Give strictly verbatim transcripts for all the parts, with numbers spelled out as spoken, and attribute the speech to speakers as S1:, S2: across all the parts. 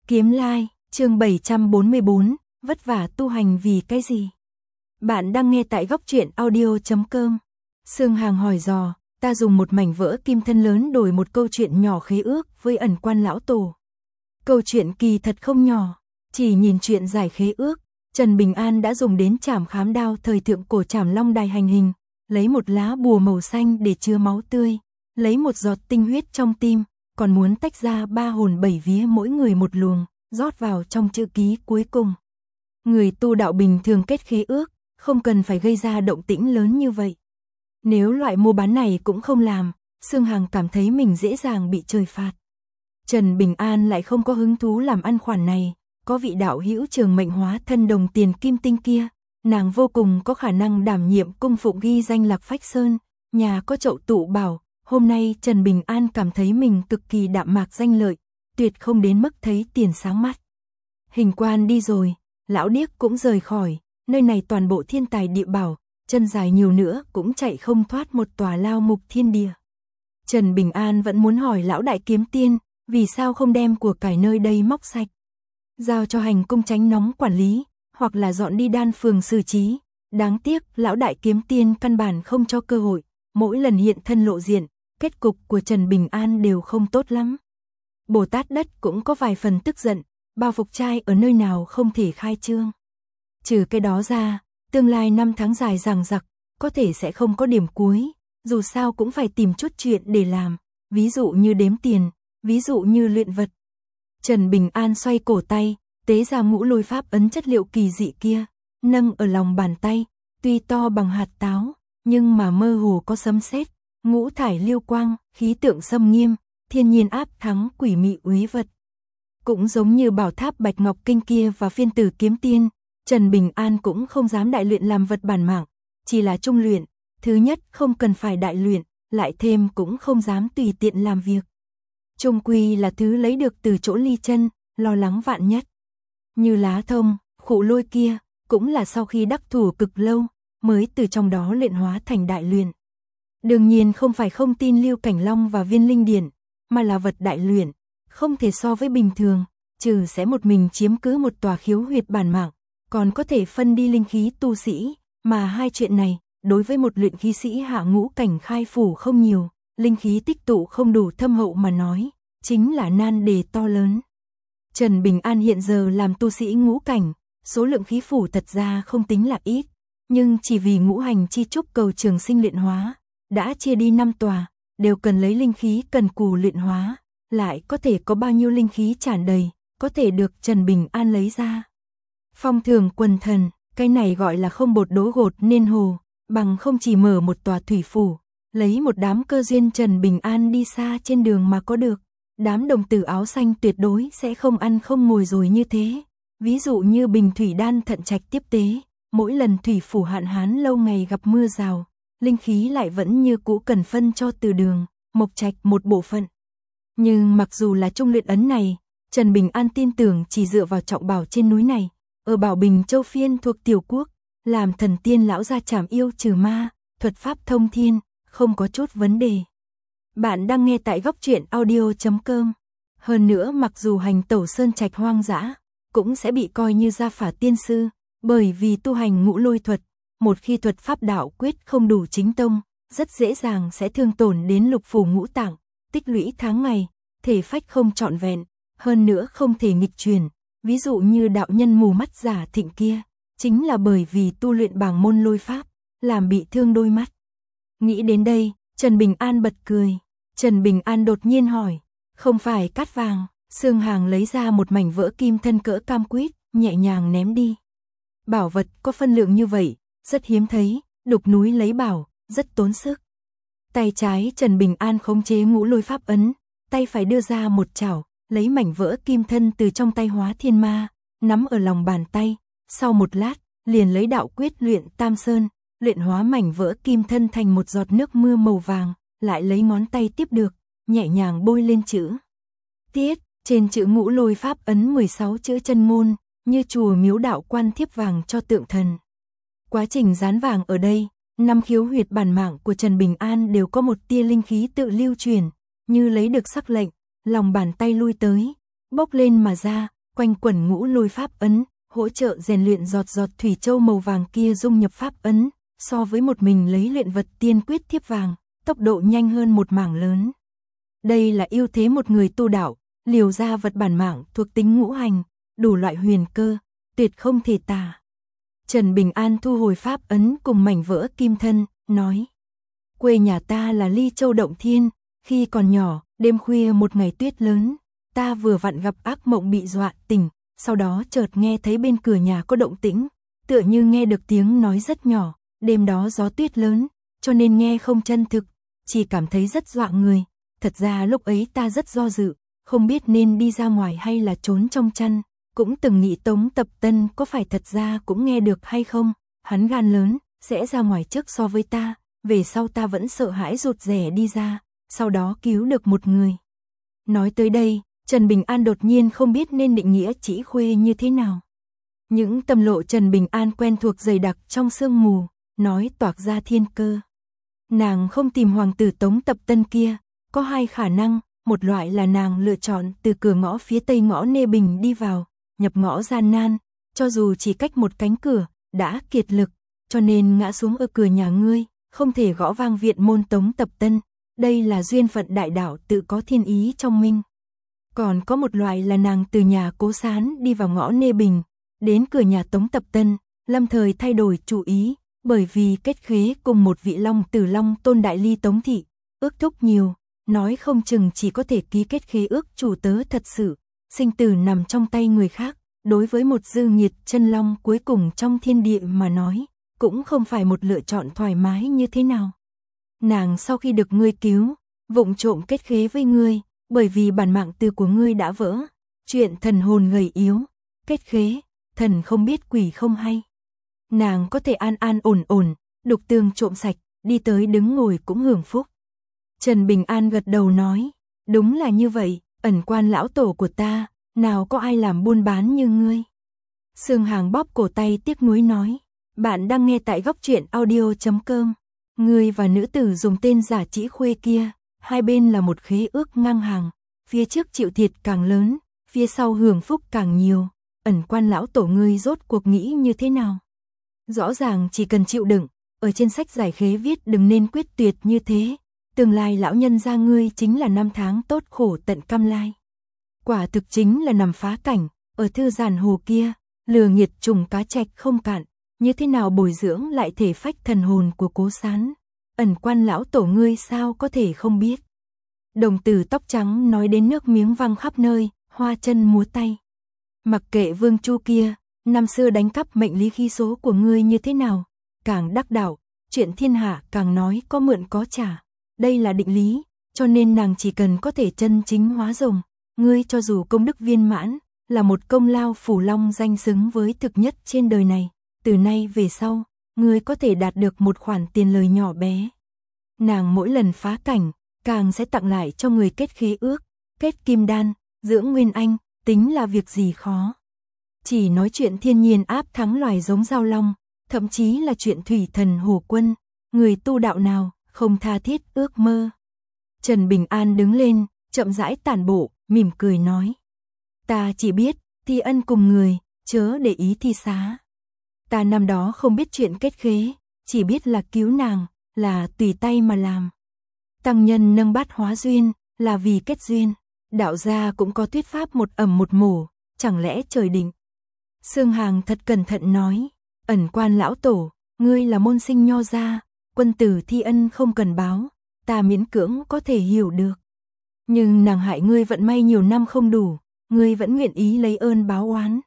S1: Kiếm Lai, chương bảy trăm bốn mươi bốn, vất vả tu hành vì cái gì? Bạn đang nghe tại góc truyện audio chấm com. Sương Hàng hỏi dò, ta dùng một mảnh vỡ kim thân lớn đổi một câu chuyện nhỏ khế ước với ẩn quan lão tổ. Câu chuyện kỳ thật không nhỏ, chỉ nhìn chuyện giải khế ước, Trần Bình An đã dùng đến trảm khám đao thời thượng cổ trảm long đài hành hình, lấy một lá bùa màu xanh để chứa máu tươi, lấy một giọt tinh huyết trong tim, còn muốn tách ra ba hồn bảy vía mỗi người một luồng, rót vào trong chữ ký cuối cùng. Người tu đạo bình thường kết khế ước, không cần phải gây ra động tĩnh lớn như vậy. Nếu loại mua bán này cũng không làm, Sương Hàng cảm thấy mình dễ dàng bị trời phạt. Trần Bình An lại không có hứng thú làm ăn khoản này, có vị đạo hữu trường mệnh hóa thân đồng tiền kim tinh kia, nàng vô cùng có khả năng đảm nhiệm cung phụng ghi danh Lạc Phách Sơn, nhà có chậu tụ bảo. Hôm nay Trần Bình An cảm thấy mình cực kỳ đạm mạc danh lợi, tuyệt không đến mức thấy tiền sáng mắt. Hình quan đi rồi, lão điếc cũng rời khỏi, nơi này toàn bộ thiên tài địa bảo, chân dài nhiều nữa cũng chạy không thoát một tòa lao mục thiên địa. Trần Bình An vẫn muốn hỏi lão đại kiếm tiên, vì sao không đem của cải nơi đây móc sạch, giao cho hành cung tránh nóng quản lý, hoặc là dọn đi đan phường xử trí. Đáng tiếc lão đại kiếm tiên căn bản không cho cơ hội, mỗi lần hiện thân lộ diện, kết cục của Trần Bình An đều không tốt lắm. Bồ Tát đất cũng có vài phần tức giận, bao phục trai ở nơi nào không thể khai trương. Trừ cái đó ra, tương lai năm tháng dài dằng dặc, có thể sẽ không có điểm cuối, dù sao cũng phải tìm chút chuyện để làm, ví dụ như đếm tiền, ví dụ như luyện vật. Trần Bình An xoay cổ tay, tế ra ngũ lôi pháp ấn chất liệu kỳ dị kia, nâng ở lòng bàn tay, tuy to bằng hạt táo, nhưng mà mơ hồ có sấm sét, ngũ thải liêu quang, khí tượng xâm nghiêm, thiên nhiên áp thắng quỷ mị úy vật. Cũng giống như bảo tháp Bạch Ngọc Kinh kia và phiên tử kiếm tiên, Trần Bình An cũng không dám đại luyện làm vật bản mạng, chỉ là trung luyện, thứ nhất không cần phải đại luyện, lại thêm cũng không dám tùy tiện làm việc. Trung quy là thứ lấy được từ chỗ ly chân, lo lắng vạn nhất. Như lá thông, khụ lôi kia, cũng là sau khi đắc thủ cực lâu, mới từ trong đó luyện hóa thành đại luyện. Đương nhiên không phải không tin Lưu Cảnh Long và Viên Linh Điển, mà là vật đại luyện, không thể so với bình thường, trừ sẽ một mình chiếm cứ một tòa khiếu huyệt bản mạng, còn có thể phân đi linh khí tu sĩ, mà hai chuyện này, đối với một luyện khí sĩ hạ ngũ cảnh khai phủ không nhiều, linh khí tích tụ không đủ thâm hậu mà nói, chính là nan đề to lớn. Trần Bình An hiện giờ làm tu sĩ ngũ cảnh, số lượng khí phủ thật ra không tính là ít, nhưng chỉ vì ngũ hành chi trúc cầu trường sinh luyện hóa, đã chia đi năm tòa, đều cần lấy linh khí cần cù luyện hóa, lại có thể có bao nhiêu linh khí tràn đầy, có thể được Trần Bình An lấy ra. Phong thường quần thần, cái này gọi là không bột đố gột nên hồ, bằng không chỉ mở một tòa thủy phủ, lấy một đám cơ duyên Trần Bình An đi xa trên đường mà có được. Đám đồng tử áo xanh tuyệt đối sẽ không ăn không ngồi rồi như thế. Ví dụ như bình thủy đan thận trạch tiếp tế, mỗi lần thủy phủ hạn hán lâu ngày gặp mưa rào, linh khí lại vẫn như cũ cần phân cho từ đường, mộc trạch một bộ phận. Nhưng mặc dù là trung luyện ấn này, Trần Bình An tin tưởng chỉ dựa vào trọng bảo trên núi này, ở Bảo Bình Châu Phiên thuộc Tiểu Quốc, làm thần tiên lão gia trảm yêu trừ ma, thuật pháp thông thiên, không có chút vấn đề. Bạn đang nghe tại góc truyện audio chấm com. Hơn nữa mặc dù hành tẩu sơn trạch hoang dã, cũng sẽ bị coi như gia phả tiên sư, bởi vì tu hành ngũ lôi thuật, một khi thuật pháp đạo quyết không đủ chính tông, rất dễ dàng sẽ thương tổn đến lục phủ ngũ tạng, tích lũy tháng ngày, thể phách không trọn vẹn, hơn nữa không thể nghịch truyền, ví dụ như đạo nhân mù mắt giả thịnh kia, chính là bởi vì tu luyện bảng môn lôi pháp, làm bị thương đôi mắt. Nghĩ đến đây, Trần Bình An bật cười. Trần Bình An đột nhiên hỏi, không phải cát vàng, Sương Hàng lấy ra một mảnh vỡ kim thân cỡ cam quýt, nhẹ nhàng ném đi. Bảo vật có phân lượng như vậy, rất hiếm thấy, đục núi lấy bảo, rất tốn sức. Tay trái Trần Bình An khống chế ngũ lôi pháp ấn, tay phải đưa ra một chảo, lấy mảnh vỡ kim thân từ trong tay hóa thiên ma, nắm ở lòng bàn tay, sau một lát, liền lấy đạo quyết luyện tam sơn, luyện hóa mảnh vỡ kim thân thành một giọt nước mưa màu vàng. Lại lấy ngón tay tiếp được, nhẹ nhàng bôi lên chữ tiết, trên chữ ngũ lôi pháp ấn mười sáu chữ chân ngôn, như chùa miếu đạo quan thiếp vàng cho tượng thần. Quá trình dán vàng ở đây, năm khiếu huyệt bản mạng của Trần Bình An đều có một tia linh khí tự lưu truyền, như lấy được sắc lệnh, lòng bàn tay lui tới, bốc lên mà ra, quanh quẩn ngũ lôi pháp ấn, hỗ trợ rèn luyện giọt giọt thủy châu màu vàng kia dung nhập pháp ấn, so với một mình lấy luyện vật tiên quyết thiếp vàng, tốc độ nhanh hơn một mảng lớn. Đây là ưu thế một người tu đạo, liều ra vật bản mạng thuộc tính ngũ hành, đủ loại huyền cơ, tuyệt không thể tả. Trần Bình An thu hồi pháp ấn cùng mảnh vỡ kim thân, nói: quê nhà ta là Ly Châu Động Thiên, khi còn nhỏ, đêm khuya một ngày tuyết lớn, ta vừa vặn gặp ác mộng bị dọa tỉnh, sau đó chợt nghe thấy bên cửa nhà có động tĩnh, tựa như nghe được tiếng nói rất nhỏ, đêm đó gió tuyết lớn, cho nên nghe không chân thực, chỉ cảm thấy rất dọa người. Thật ra lúc ấy ta rất do dự, không biết nên đi ra ngoài hay là trốn trong chăn, cũng từng nghĩ Tống Tập Tân có phải thật ra cũng nghe được hay không, hắn gan lớn, sẽ ra ngoài trước so với ta, về sau ta vẫn sợ hãi rụt rè đi ra, sau đó cứu được một người. Nói tới đây, Trần Bình An đột nhiên không biết nên định nghĩa Chỉ Khuê như thế nào. Những tâm lộ Trần Bình An quen thuộc dày đặc trong sương mù, nói toạc ra thiên cơ. Nàng không tìm hoàng tử Tống Tập Tân kia, có hai khả năng, một loại là nàng lựa chọn từ cửa ngõ phía tây ngõ Nê Bình đi vào, nhập ngõ gian nan, cho dù chỉ cách một cánh cửa, đã kiệt lực, cho nên ngã xuống ở cửa nhà ngươi, không thể gõ vang viện môn Tống Tập Tân, đây là duyên phận đại đạo tự có thiên ý trong minh. Còn có một loại là nàng từ nhà Cố Sán đi vào ngõ Nê Bình, đến cửa nhà Tống Tập Tân, lâm thời thay đổi chủ ý, bởi vì kết khế cùng một vị long tử long tôn đại ly Tống thị, ước thúc nhiều, nói không chừng chỉ có thể ký kết khế ước chủ tớ thật sự, sinh tử nằm trong tay người khác, đối với một dư nhiệt chân long cuối cùng trong thiên địa mà nói, cũng không phải một lựa chọn thoải mái như thế nào. Nàng sau khi được ngươi cứu, vụng trộm kết khế với ngươi, bởi vì bản mạng tư của ngươi đã vỡ, chuyện thần hồn gầy yếu, kết khế, thần không biết quỷ không hay. Nàng có thể an an ổn ổn, đục tường trộm sạch, đi tới đứng ngồi cũng hưởng phúc. Trần Bình An gật đầu nói, đúng là như vậy, ẩn quan lão tổ của ta, nào có ai làm buôn bán như ngươi. Sương Hàng bóp cổ tay tiếc nuối nói, bạn đang nghe tại góc truyện audio chấm com. Ngươi và nữ tử dùng tên giả Chỉ Khuê kia, hai bên là một khế ước ngang hàng, phía trước chịu thiệt càng lớn, phía sau hưởng phúc càng nhiều, ẩn quan lão tổ ngươi rốt cuộc nghĩ như thế nào? Rõ ràng chỉ cần chịu đựng, ở trên sách giải khế viết đừng nên quyết tuyệt như thế, tương lai lão nhân gia ngươi chính là năm tháng tốt khổ tận cam lai. Quả thực chính là nằm phá cảnh, ở thư giàn hồ kia, lừa nghiệt trùng cá trạch không cạn, như thế nào bồi dưỡng lại thể phách thần hồn của Cố Sán, ẩn quan lão tổ ngươi sao có thể không biết. Đồng tử tóc trắng nói đến nước miếng văng khắp nơi, hoa chân múa tay. Mặc kệ Vương Chu kia, năm xưa đánh cắp mệnh lý khí số của ngươi như thế nào, càng đắc đạo, chuyện thiên hạ càng nói có mượn có trả. Đây là định lý, cho nên nàng chỉ cần có thể chân chính hóa rồng, ngươi cho dù công đức viên mãn, là một công lao phủ long danh xứng với thực nhất trên đời này, từ nay về sau, ngươi có thể đạt được một khoản tiền lời nhỏ bé. Nàng mỗi lần phá cảnh, càng sẽ tặng lại cho người kết khế ước, kết kim đan, dưỡng nguyên anh, tính là việc gì khó. Chỉ nói chuyện thiên nhiên áp thắng loài giống giao long, thậm chí là chuyện thủy thần hổ quân, người tu đạo nào không tha thiết ước mơ. Trần Bình An đứng lên, chậm rãi tản bộ, mỉm cười nói. Ta chỉ biết, thi ân cùng người, chớ để ý thi xá. Ta năm đó không biết chuyện kết khế, chỉ biết là cứu nàng, là tùy tay mà làm. Tăng nhân nâng bát hóa duyên, là vì kết duyên. Đạo gia cũng có thuyết pháp một ẩm một mổ, chẳng lẽ trời định. Sương Hàng thật cẩn thận nói, ẩn quan lão tổ, ngươi là môn sinh nho gia, quân tử thi ân không cần báo, ta miễn cưỡng có thể hiểu được. Nhưng nàng hại ngươi vận may nhiều năm không đủ, ngươi vẫn nguyện ý lấy ơn báo oán.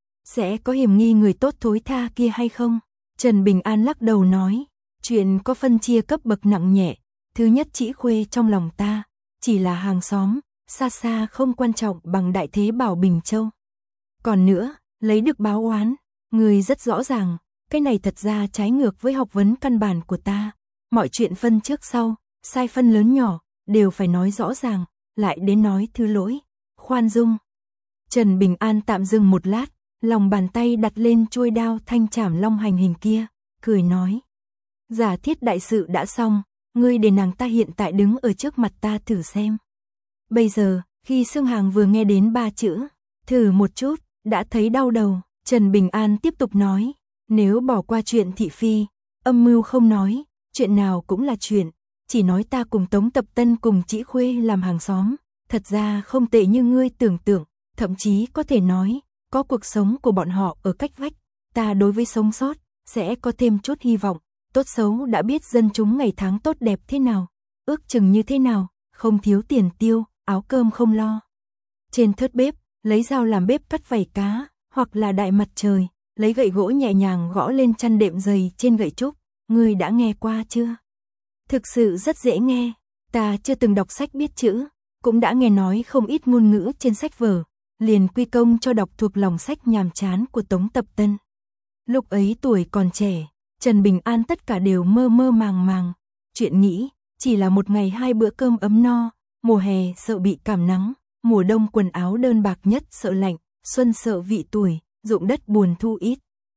S1: Sẽ có hiểm nghi người tốt thối tha kia hay không? Trần Bình An lắc đầu nói, chuyện có phân chia cấp bậc nặng nhẹ, thứ nhất Chỉ Khuê trong lòng ta, chỉ là hàng xóm, xa xa không quan trọng bằng đại thế Bảo Bình Châu. Còn nữa, lấy được báo oán, ngươi rất rõ ràng, cái này thật ra trái ngược với học vấn căn bản của ta. Mọi chuyện phân trước sau, sai phân lớn nhỏ, đều phải nói rõ ràng, lại đến nói thứ lỗi, khoan dung. Trần Bình An tạm dừng một lát, lòng bàn tay đặt lên chuôi đao thanh trảm long hành hình kia, cười nói. Giả thiết đại sự đã xong, ngươi để nàng ta hiện tại đứng ở trước mặt ta thử xem. Bây giờ, khi Sương Hàng vừa nghe đến ba chữ, Thử một chút, đã thấy đau đầu, Trần Bình An tiếp tục nói, nếu bỏ qua chuyện thị phi, âm mưu không nói, chuyện nào cũng là chuyện, chỉ nói ta cùng Tống Tập Tân cùng Chỉ Khuê làm hàng xóm, thật ra không tệ như ngươi tưởng tượng, thậm chí có thể nói, có cuộc sống của bọn họ ở cách vách, ta đối với sống sót, sẽ có thêm chút hy vọng, tốt xấu đã biết dân chúng ngày tháng tốt đẹp thế nào, ước chừng như thế nào, không thiếu tiền tiêu, áo cơm không lo. Trên thớt bếp, lấy dao làm bếp cắt vảy cá, hoặc là đại mặt trời, lấy gậy gỗ nhẹ nhàng gõ lên chăn đệm dày trên gậy trúc, ngươi đã nghe qua chưa? Thực sự rất dễ nghe, ta chưa từng đọc sách biết chữ, cũng đã nghe nói không ít ngôn ngữ trên sách vở, liền quy công cho đọc thuộc lòng sách nhàm chán của Tống Tập Tân. Lúc ấy tuổi còn trẻ, Trần Bình An tất cả đều mơ mơ màng màng, chuyện nghĩ, chỉ là một ngày hai bữa cơm ấm no, mùa hè sợ bị cảm nắng, mùa đông quần áo đơn bạc nhất sợ lạnh, xuân sợ vị tuổi, ruộng đất buồn thu ít.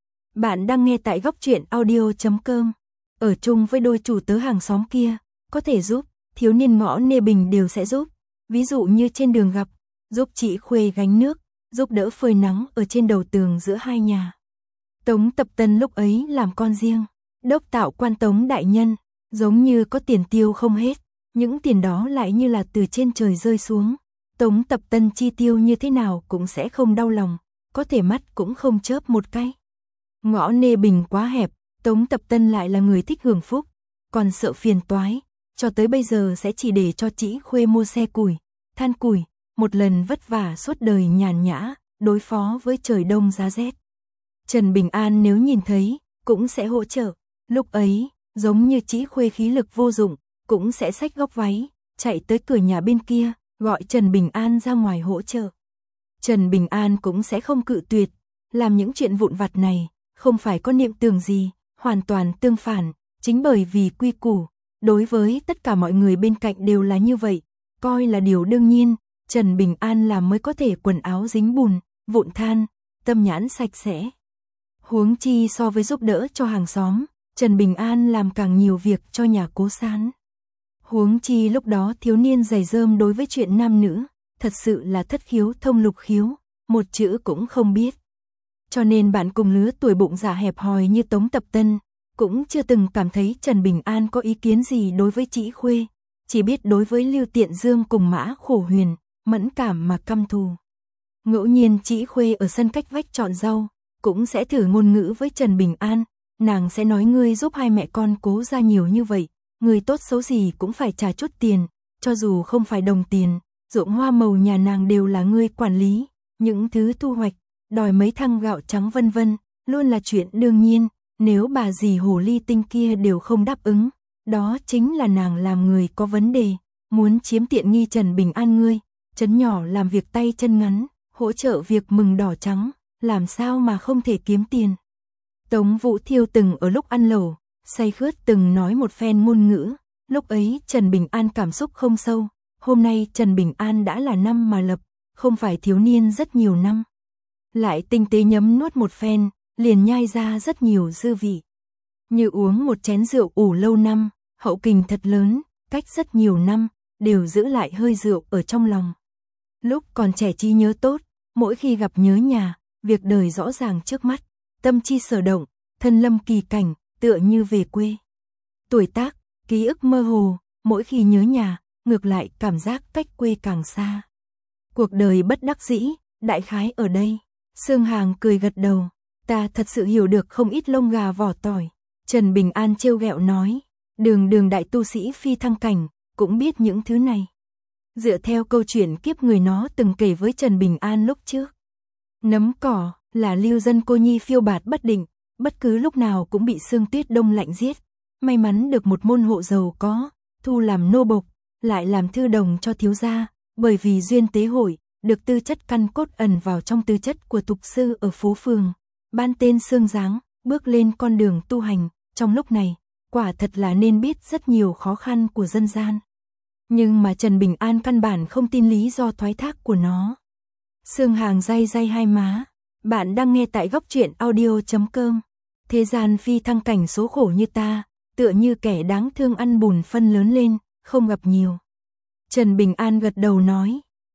S1: Bạn đang nghe tại góc truyện audio chấm com. Ở chung với đôi chủ tớ hàng xóm kia, có thể giúp, thiếu niên ngõ nê bình đều sẽ giúp. Ví dụ như trên đường gặp, giúp chị Khuê gánh nước, giúp đỡ phơi nắng ở trên đầu tường giữa hai nhà. Tống Tập Tân lúc ấy làm con riêng, đốc tạo quan Tống đại nhân, giống như có tiền tiêu không hết, những tiền đó lại như là từ trên trời rơi xuống. Tống Tập Tân chi tiêu như thế nào cũng sẽ không đau lòng, có thể mắt cũng không chớp một cái. Ngõ nê bình quá hẹp, Tống Tập Tân lại là người thích hưởng phúc, còn sợ phiền toái, cho tới bây giờ sẽ chỉ để cho Chỉ Khuê mua xe củi, than củi, một lần vất vả suốt đời nhàn nhã, đối phó với trời đông giá rét. Trần Bình An nếu nhìn thấy, cũng sẽ hỗ trợ, lúc ấy, giống như Chỉ Khuê khí lực vô dụng, cũng sẽ xách góc váy, chạy tới cửa nhà bên kia, gọi Trần Bình An ra ngoài hỗ trợ. Trần Bình An cũng sẽ không cự tuyệt, làm những chuyện vụn vặt này, không phải có niệm tưởng gì, hoàn toàn tương phản, chính bởi vì quy củ, đối với tất cả mọi người bên cạnh đều là như vậy, coi là điều đương nhiên, Trần Bình An làm mới có thể quần áo dính bùn, vụn than, tâm nhãn sạch sẽ. Huống chi so với giúp đỡ cho hàng xóm, Trần Bình An làm càng nhiều việc cho nhà Cố Sán. Huống chi lúc đó thiếu niên dày dơm đối với chuyện nam nữ, thật sự là thất khiếu thông lục khiếu, một chữ cũng không biết. Cho nên bạn cùng lứa tuổi bụng dạ hẹp hòi như Tống Tập Tân, cũng chưa từng cảm thấy Trần Bình An có ý kiến gì đối với Chỉ Khuê, chỉ biết đối với Lưu Tiện Dương cùng Mã Khổ Huyền, mẫn cảm mà căm thù. Ngẫu nhiên Chỉ Khuê ở sân cách vách chọn rau, cũng sẽ thử ngôn ngữ với Trần Bình An, nàng sẽ nói ngươi giúp hai mẹ con Cố ra nhiều như vậy, người tốt xấu gì cũng phải trả chút tiền, cho dù không phải đồng tiền, ruộng hoa màu nhà nàng đều là ngươi quản lý, những thứ thu hoạch, đòi mấy thăng gạo trắng vân vân, luôn là chuyện đương nhiên, nếu bà dì hồ ly tinh kia đều không đáp ứng, đó chính là nàng làm người có vấn đề, muốn chiếm tiện nghi Trần Bình An ngươi, chấn nhỏ làm việc tay chân ngắn, hỗ trợ việc mừng đỏ trắng, làm sao mà không thể kiếm tiền. Tống Vũ Thiêu từng ở lúc ăn lẩu, say khướt từng nói một phen ngôn ngữ, lúc ấy Trần Bình An cảm xúc không sâu, hôm nay Trần Bình An đã là năm mà lập, không phải thiếu niên rất nhiều năm. Lại tinh tế nhấm nuốt một phen, liền nhai ra rất nhiều dư vị. Như uống một chén rượu ủ lâu năm, hậu kình thật lớn, cách rất nhiều năm, đều giữ lại hơi rượu ở trong lòng. Lúc còn trẻ trí nhớ tốt, mỗi khi gặp nhớ nhà, việc đời rõ ràng trước mắt, tâm chi sở động, thân lâm kỳ cảnh, tựa như về quê. Tuổi tác, ký ức mơ hồ, mỗi khi nhớ nhà, ngược lại cảm giác cách quê càng xa. Cuộc đời bất đắc dĩ, đại khái ở đây. Sương Hàng cười gật đầu, ta thật sự hiểu được không ít lông gà vỏ tỏi. Trần Bình An trêu ghẹo nói, đường đường đại tu sĩ phi thăng cảnh, cũng biết những thứ này. Dựa theo câu chuyện kiếp người nó từng kể với Trần Bình An lúc trước. Nấm cỏ, là lưu dân cô nhi phiêu bạt bất định, bất cứ lúc nào cũng bị sương tuyết đông lạnh giết. May mắn được một môn hộ giàu có, thu làm nô bộc, lại làm thư đồng cho thiếu gia, bởi vì duyên tế hội, được tư chất căn cốt ẩn vào trong tư chất của tục sư ở phố phường. Ban tên Sương Giáng, bước lên con đường tu hành, trong lúc này, quả thật là nên biết rất nhiều khó khăn của dân gian. Nhưng mà Trần Bình An căn bản không tin lý do thoái thác của nó. Sương Hàng day day hai má, bạn đang nghe tại góc truyện audio chấm com. Thế gian phi thăng cảnh số khổ như ta, tựa như kẻ đáng thương ăn bùn phân lớn lên, không gặp nhiều. Trần Bình An gật đầu nói,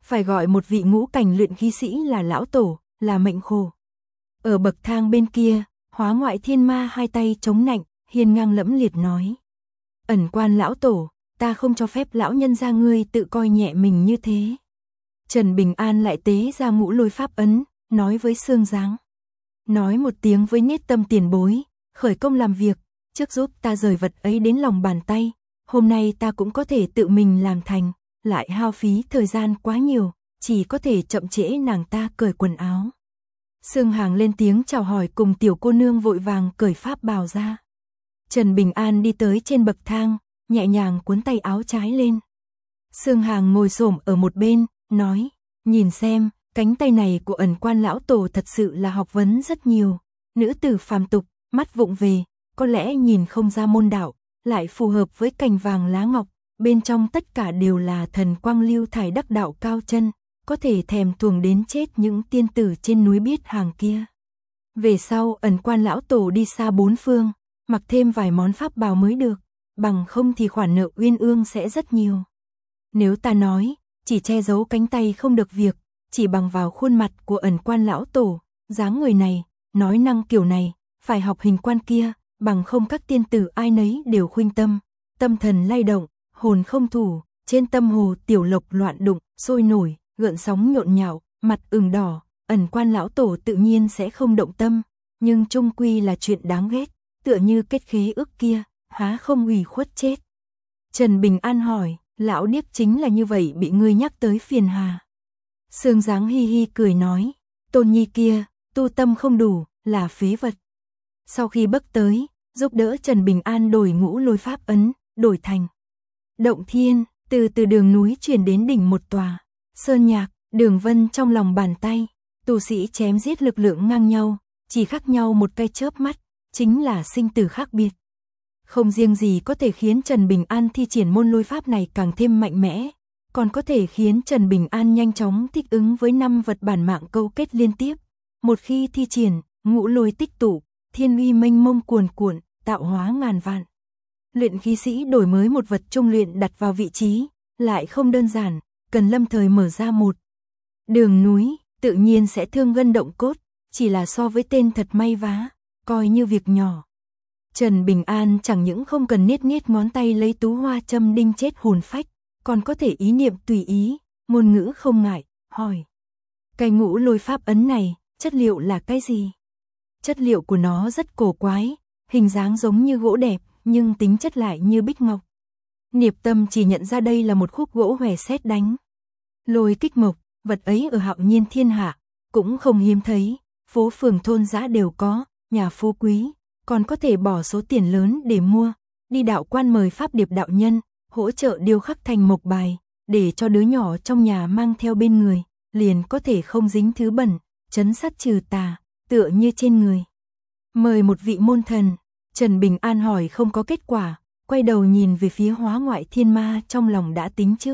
S1: phải gọi một vị ngũ cảnh luyện khí sĩ là lão tổ, là mệnh khổ. Ở bậc thang bên kia, Hóa Ngoại Thiên Ma hai tay chống nạnh, hiên ngang lẫm liệt nói. Ẩn Quan lão tổ, ta không cho phép lão nhân gia ngươi tự coi nhẹ mình như thế. Trần Bình An lại tế ra ngũ lôi pháp ấn, nói với Sương Giáng. Nói một tiếng với Niết Tâm tiền bối, khởi công làm việc, trước giúp ta rời vật ấy đến lòng bàn tay, hôm nay ta cũng có thể tự mình làm thành, lại hao phí thời gian quá nhiều, chỉ có thể chậm trễ nàng ta cởi quần áo. Sương Hàng lên tiếng chào hỏi cùng tiểu cô nương vội vàng cởi pháp bào ra. Trần Bình An đi tới trên bậc thang, nhẹ nhàng cuốn tay áo trái lên. Sương Hàng ngồi xổm ở một bên, nói, nhìn xem, cánh tay này của Ẩn Quan lão tổ thật sự là học vấn rất nhiều, nữ tử phàm tục, mắt vụng về, có lẽ nhìn không ra môn đạo, lại phù hợp với cành vàng lá ngọc, bên trong tất cả đều là thần quang lưu thải đắc đạo cao chân, có thể thèm thuồng đến chết những tiên tử trên núi biết hàng kia. Về sau Ẩn Quan lão tổ đi xa bốn phương, mặc thêm vài món pháp bào mới được, bằng không thì khoản nợ uyên ương sẽ rất nhiều. Nếu ta nói, chỉ che giấu cánh tay không được việc, chỉ bằng vào khuôn mặt của Ẩn Quan lão tổ, dáng người này, nói năng kiểu này, phải học hình quan kia, bằng không các tiên tử ai nấy đều khuynh tâm, tâm thần lay động, hồn không thủ, trên tâm hồ tiểu lộc loạn đụng, sôi nổi, gợn sóng nhộn nhạo, mặt ửng đỏ, Ẩn Quan lão tổ tự nhiên sẽ không động tâm, nhưng chung quy là chuyện đáng ghét, tựa như kết khế ước kia, há không ủy khuất chết. Trần Bình An hỏi, lão điếc chính là như vậy bị ngươi nhắc tới phiền hà. Sương Giáng hi hi cười nói, Tôn Nhi kia, tu tâm không đủ, là phế vật. Sau khi bước tới, giúp đỡ Trần Bình An đổi ngũ lôi pháp ấn, đổi thành động thiên, từ từ đường núi chuyển đến đỉnh một tòa, sơn nhạc, đường vân trong lòng bàn tay, tu sĩ chém giết lực lượng ngang nhau, chỉ khác nhau một cái chớp mắt, chính là sinh tử khác biệt. Không riêng gì có thể khiến Trần Bình An thi triển môn lôi pháp này càng thêm mạnh mẽ, còn có thể khiến Trần Bình An nhanh chóng thích ứng với năm vật bản mạng câu kết liên tiếp. Một khi thi triển, ngũ lôi tích tụ, thiên uy mênh mông cuồn cuộn, tạo hóa ngàn vạn. Luyện khí sĩ đổi mới một vật trung luyện đặt vào vị trí, lại không đơn giản, cần lâm thời mở ra một đường núi, tự nhiên sẽ thương gân động cốt, chỉ là so với tên thật may vá, coi như việc nhỏ. Trần Bình An chẳng những không cần niết niết ngón tay lấy tú hoa châm đinh chết hồn phách, còn có thể ý niệm tùy ý, ngôn ngữ không ngại, hỏi. Cái ngũ lôi pháp ấn này, chất liệu là cái gì? Chất liệu của nó rất cổ quái, hình dáng giống như gỗ đẹp, nhưng tính chất lại như bích ngọc. Niệp Tâm chỉ nhận ra đây là một khúc gỗ hòe sét đánh. Lôi kích mộc, vật ấy ở hạo nhiên thiên hạ, cũng không hiếm thấy, phố phường thôn dã đều có, nhà phú quý, còn có thể bỏ số tiền lớn để mua, đi đạo quan mời pháp điệp đạo nhân, hỗ trợ điêu khắc thành mộc bài, để cho đứa nhỏ trong nhà mang theo bên người, liền có thể không dính thứ bẩn, trấn sát trừ tà, tựa như trên người. Mời một vị môn thần, Trần Bình An hỏi không có kết quả, quay đầu nhìn về phía Hóa Ngoại Thiên Ma trong lòng đã tính trước.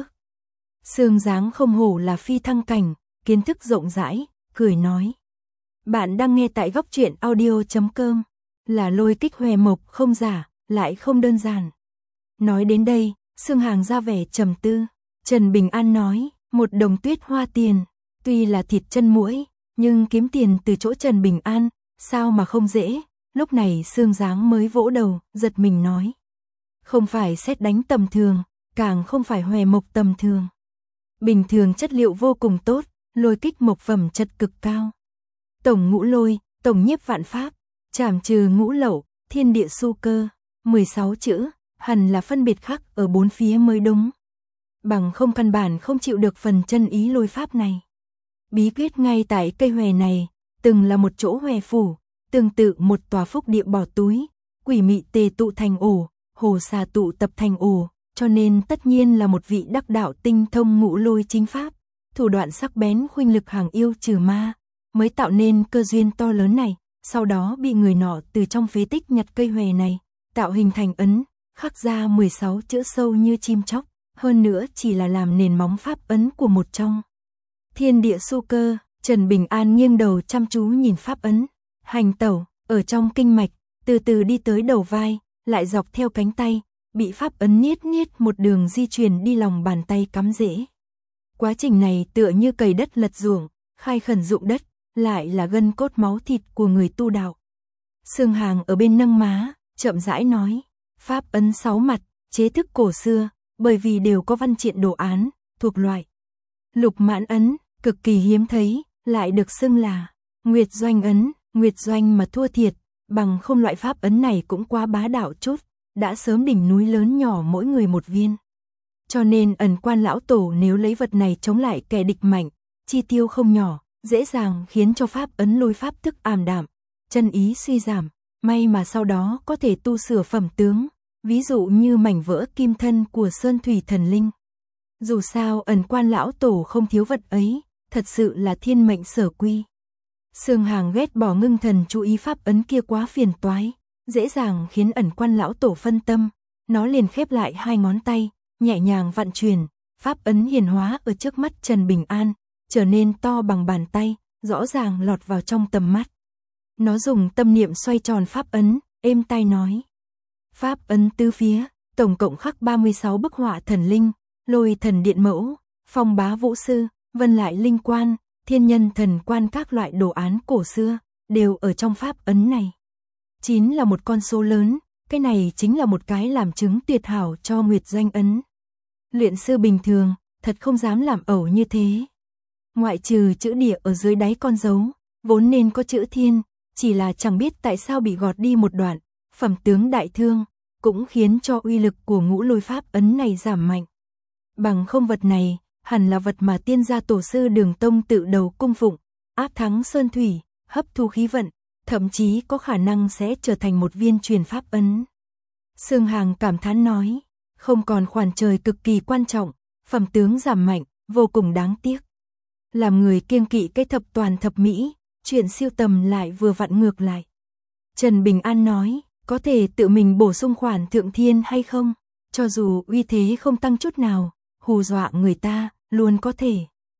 S1: Sương Giáng không hổ là phi thăng cảnh, kiến thức rộng rãi, cười nói. Bạn đang nghe tại góc truyện audio chấm com, là lôi kích hòe mộc không giả, lại không đơn giản. Nói đến đây, Sương Hàng ra vẻ trầm tư, Trần Bình An nói, một đồng tuyết hoa tiền, tuy là thịt chân muỗi, nhưng kiếm tiền từ chỗ Trần Bình An, sao mà không dễ, lúc này Sương Giáng mới vỗ đầu, giật mình nói. Không phải sét đánh tầm thường, càng không phải hòe mộc tầm thường. Bình thường chất liệu vô cùng tốt, lôi kích mộc phẩm chất cực cao. Tổng ngũ lôi, tổng nhiếp vạn pháp, trảm trừ ngũ lậu, thiên địa su cơ, mười sáu chữ, hẳn là phân biệt khắc ở bốn phía mới đúng. Bằng không căn bản không chịu được phần chân ý lôi pháp này. Bí quyết ngay tại cây hòe này, từng là một chỗ hòe phủ, tương tự một tòa phúc địa bỏ túi, quỷ mị tề tụ thành ổ, hồ xà tụ tập thành ổ, cho nên tất nhiên là một vị đắc đạo tinh thông ngũ lôi chính pháp, thủ đoạn sắc bén khuynh lực hàng yêu trừ ma, mới tạo nên cơ duyên to lớn này, sau đó bị người nọ từ trong phế tích nhặt cây hòe này, tạo hình thành ấn, khắc ra mười sáu chữ sâu như chim chóc, hơn nữa chỉ là làm nền móng pháp ấn của một trong. Thiên địa su cơ, Trần Bình An nghiêng đầu chăm chú nhìn pháp ấn, hành tẩu, ở trong kinh mạch, từ từ đi tới đầu vai, lại dọc theo cánh tay, bị pháp ấn niết niết một đường di chuyển đi lòng bàn tay cắm rễ. Quá trình này tựa như cày đất lật ruộng, khai khẩn dụng đất, lại là gân cốt máu thịt của người tu đạo. Sương Hàng ở bên nâng má, chậm rãi nói, pháp ấn sáu mặt, chế thức cổ xưa, bởi vì đều có văn triện đồ án, thuộc loại lục mãn ấn, cực kỳ hiếm thấy, lại được xưng là Nguyệt Doanh ấn, Nguyệt Doanh mà thua thiệt, bằng không loại pháp ấn này cũng quá bá đạo chút, đã sớm đỉnh núi lớn nhỏ mỗi người một viên. Cho nên Ẩn Quan lão tổ nếu lấy vật này chống lại kẻ địch mạnh, chi tiêu không nhỏ, dễ dàng khiến cho pháp ấn lôi pháp thức ảm đạm, chân ý suy giảm, may mà sau đó có thể tu sửa phẩm tướng, ví dụ như mảnh vỡ kim thân của Sơn Thủy Thần Linh. Dù sao Ẩn Quan lão tổ không thiếu vật ấy, thật sự là thiên mệnh sở quy. Sương Hàng ghét bỏ ngưng thần chú ý pháp ấn kia quá phiền toái, dễ dàng khiến Ẩn Quan lão tổ phân tâm, nó liền khép lại hai ngón tay, nhẹ nhàng vặn chuyển, pháp ấn hiển hóa ở trước mắt Trần Bình An, trở nên to bằng bàn tay, rõ ràng lọt vào trong tầm mắt. Nó dùng tâm niệm xoay tròn pháp ấn, êm tai nói. Pháp ấn tứ phía, tổng cộng khắc ba mươi sáu bức họa thần linh, lôi thần điện mẫu, phong bá vũ sư, vân lại linh quan, thiên nhân thần quan các loại đồ án cổ xưa, đều ở trong pháp ấn này. chín là một con số lớn, cái này chính là một cái làm chứng tuyệt hảo cho Nguyệt Doanh ấn. Luyện sư bình thường, thật không dám làm ẩu như thế. Ngoại trừ chữ địa ở dưới đáy con dấu, vốn nên có chữ thiên, chỉ là chẳng biết tại sao bị gọt đi một đoạn, phẩm tướng đại thương, cũng khiến cho uy lực của ngũ lôi pháp ấn này giảm mạnh. Bằng không vật này, hẳn là vật mà tiên gia tổ sư Đường Tông tự đầu cung phụng, áp thắng sơn thủy, hấp thu khí vận, thậm chí có khả năng sẽ trở thành một viên truyền pháp ấn. Sương Hàng cảm thán nói, không còn khoản trời cực kỳ quan trọng, phẩm tướng giảm mạnh, vô cùng đáng tiếc. Làm người kiêng kỵ cái thập toàn thập mỹ, chuyện siêu tầm lại vừa vặn ngược lại. Trần Bình An nói, có thể tự mình bổ sung khoản thượng thiên hay không? Cho dù uy thế không tăng chút nào, hù dọa người ta, luôn có thể.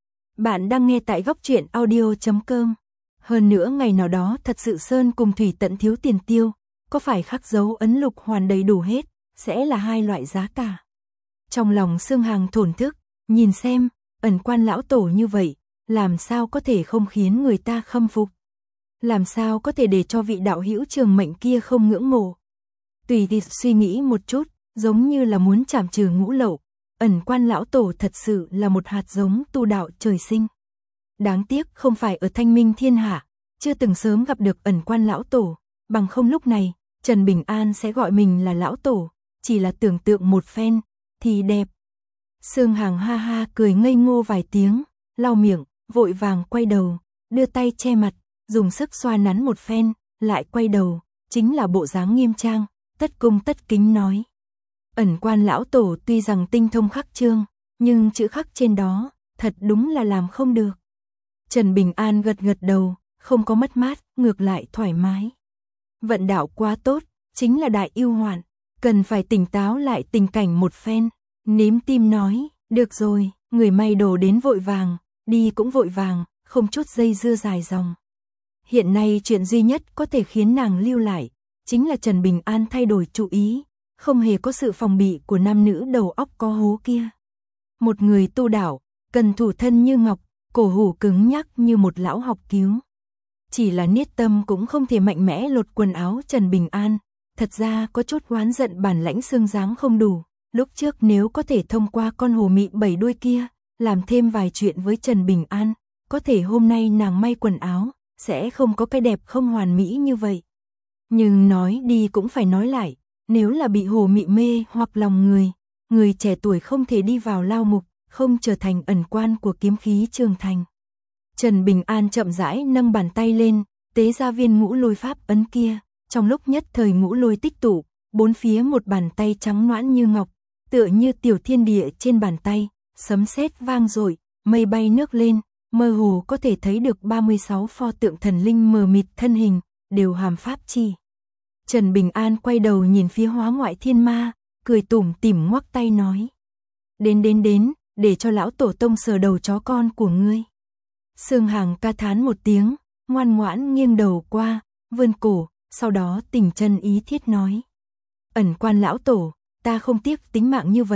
S1: Bạn đang nghe tại góc truyện audio chấm com. Hơn nữa ngày nào đó thật sự Sơn cùng Thủy tận thiếu tiền tiêu, có phải khắc dấu ấn lục hoàn đầy đủ hết, sẽ là hai loại giá cả. Trong lòng Sương Hàng thổn thức, nhìn xem, Ẩn Quan lão tổ như vậy, làm sao có thể không khiến người ta khâm phục? Làm sao có thể để cho vị đạo hữu trường mệnh kia không ngưỡng mộ? Tùy thì suy nghĩ một chút, giống như là muốn trảm trừ ngũ lậu. Ẩn Quan lão tổ thật sự là một hạt giống tu đạo trời sinh. Đáng tiếc không phải ở thanh minh thiên hạ, chưa từng sớm gặp được Ẩn Quan lão tổ, bằng không lúc này, Trần Bình An sẽ gọi mình là lão tổ, chỉ là tưởng tượng một phen, thì đẹp. Sương Hàng ha ha cười ngây ngô vài tiếng, lau miệng, vội vàng quay đầu, đưa tay che mặt, dùng sức xoa nắn một phen, lại quay đầu, chính là bộ dáng nghiêm trang, tất cung tất kính nói. Ẩn Quan lão tổ tuy rằng tinh thông khắc chương, nhưng chữ khắc trên đó, thật đúng là làm không được. Trần Bình An gật gật đầu, không có mất mát, ngược lại thoải mái. Vận đạo quá tốt, chính là đại ưu hoạn, cần phải tỉnh táo lại tình cảnh một phen. Nếm tim nói, được rồi, người may đồ đến vội vàng, đi cũng vội vàng, không chút dây dưa dài dòng. Hiện nay chuyện duy nhất có thể khiến nàng lưu lại, chính là Trần Bình An thay đổi chủ ý, không hề có sự phòng bị của nam nữ đầu óc có hố kia. Một người tu đạo, cần thủ thân như ngọc, cổ hủ cứng nhắc như một lão học cứu. Chỉ là Niết Tâm cũng không thể mạnh mẽ lột quần áo Trần Bình An, thật ra có chút oán giận bản lãnh xương dáng không đủ. Lúc trước nếu có thể thông qua con hồ mị bảy đuôi kia, làm thêm vài chuyện với Trần Bình An, có thể hôm nay nàng may quần áo, sẽ không có cái đẹp không hoàn mỹ như vậy. Nhưng nói đi cũng phải nói lại, nếu là bị hồ mị mê hoặc lòng người, người trẻ tuổi không thể đi vào lao ngục, không trở thành ẩn quan của kiếm khí trường thành. Trần Bình An chậm rãi nâng bàn tay lên, tế ra viên ngũ lôi pháp ấn kia, trong lúc nhất thời ngũ lôi tích tụ, bốn phía một bàn tay trắng nõn như ngọc, tựa như tiểu thiên địa trên bàn tay, sấm sét vang dội, mây bay nước lên, mơ hồ có thể thấy được ba mươi sáu pho tượng thần linh mờ mịt thân hình, đều hàm pháp chi. Trần Bình An quay đầu nhìn phía Hóa Ngoại Thiên Ma, cười tủm tỉm ngoắc tay nói: "Đến đến đến, để cho lão tổ tông sờ đầu chó con của ngươi." Sương Hàng ca thán một tiếng, ngoan ngoãn nghiêng đầu qua, vươn cổ, sau đó tình chân ý thiết nói: "Ẩn Quan lão tổ, ta không tiếc tính mạng như vậy,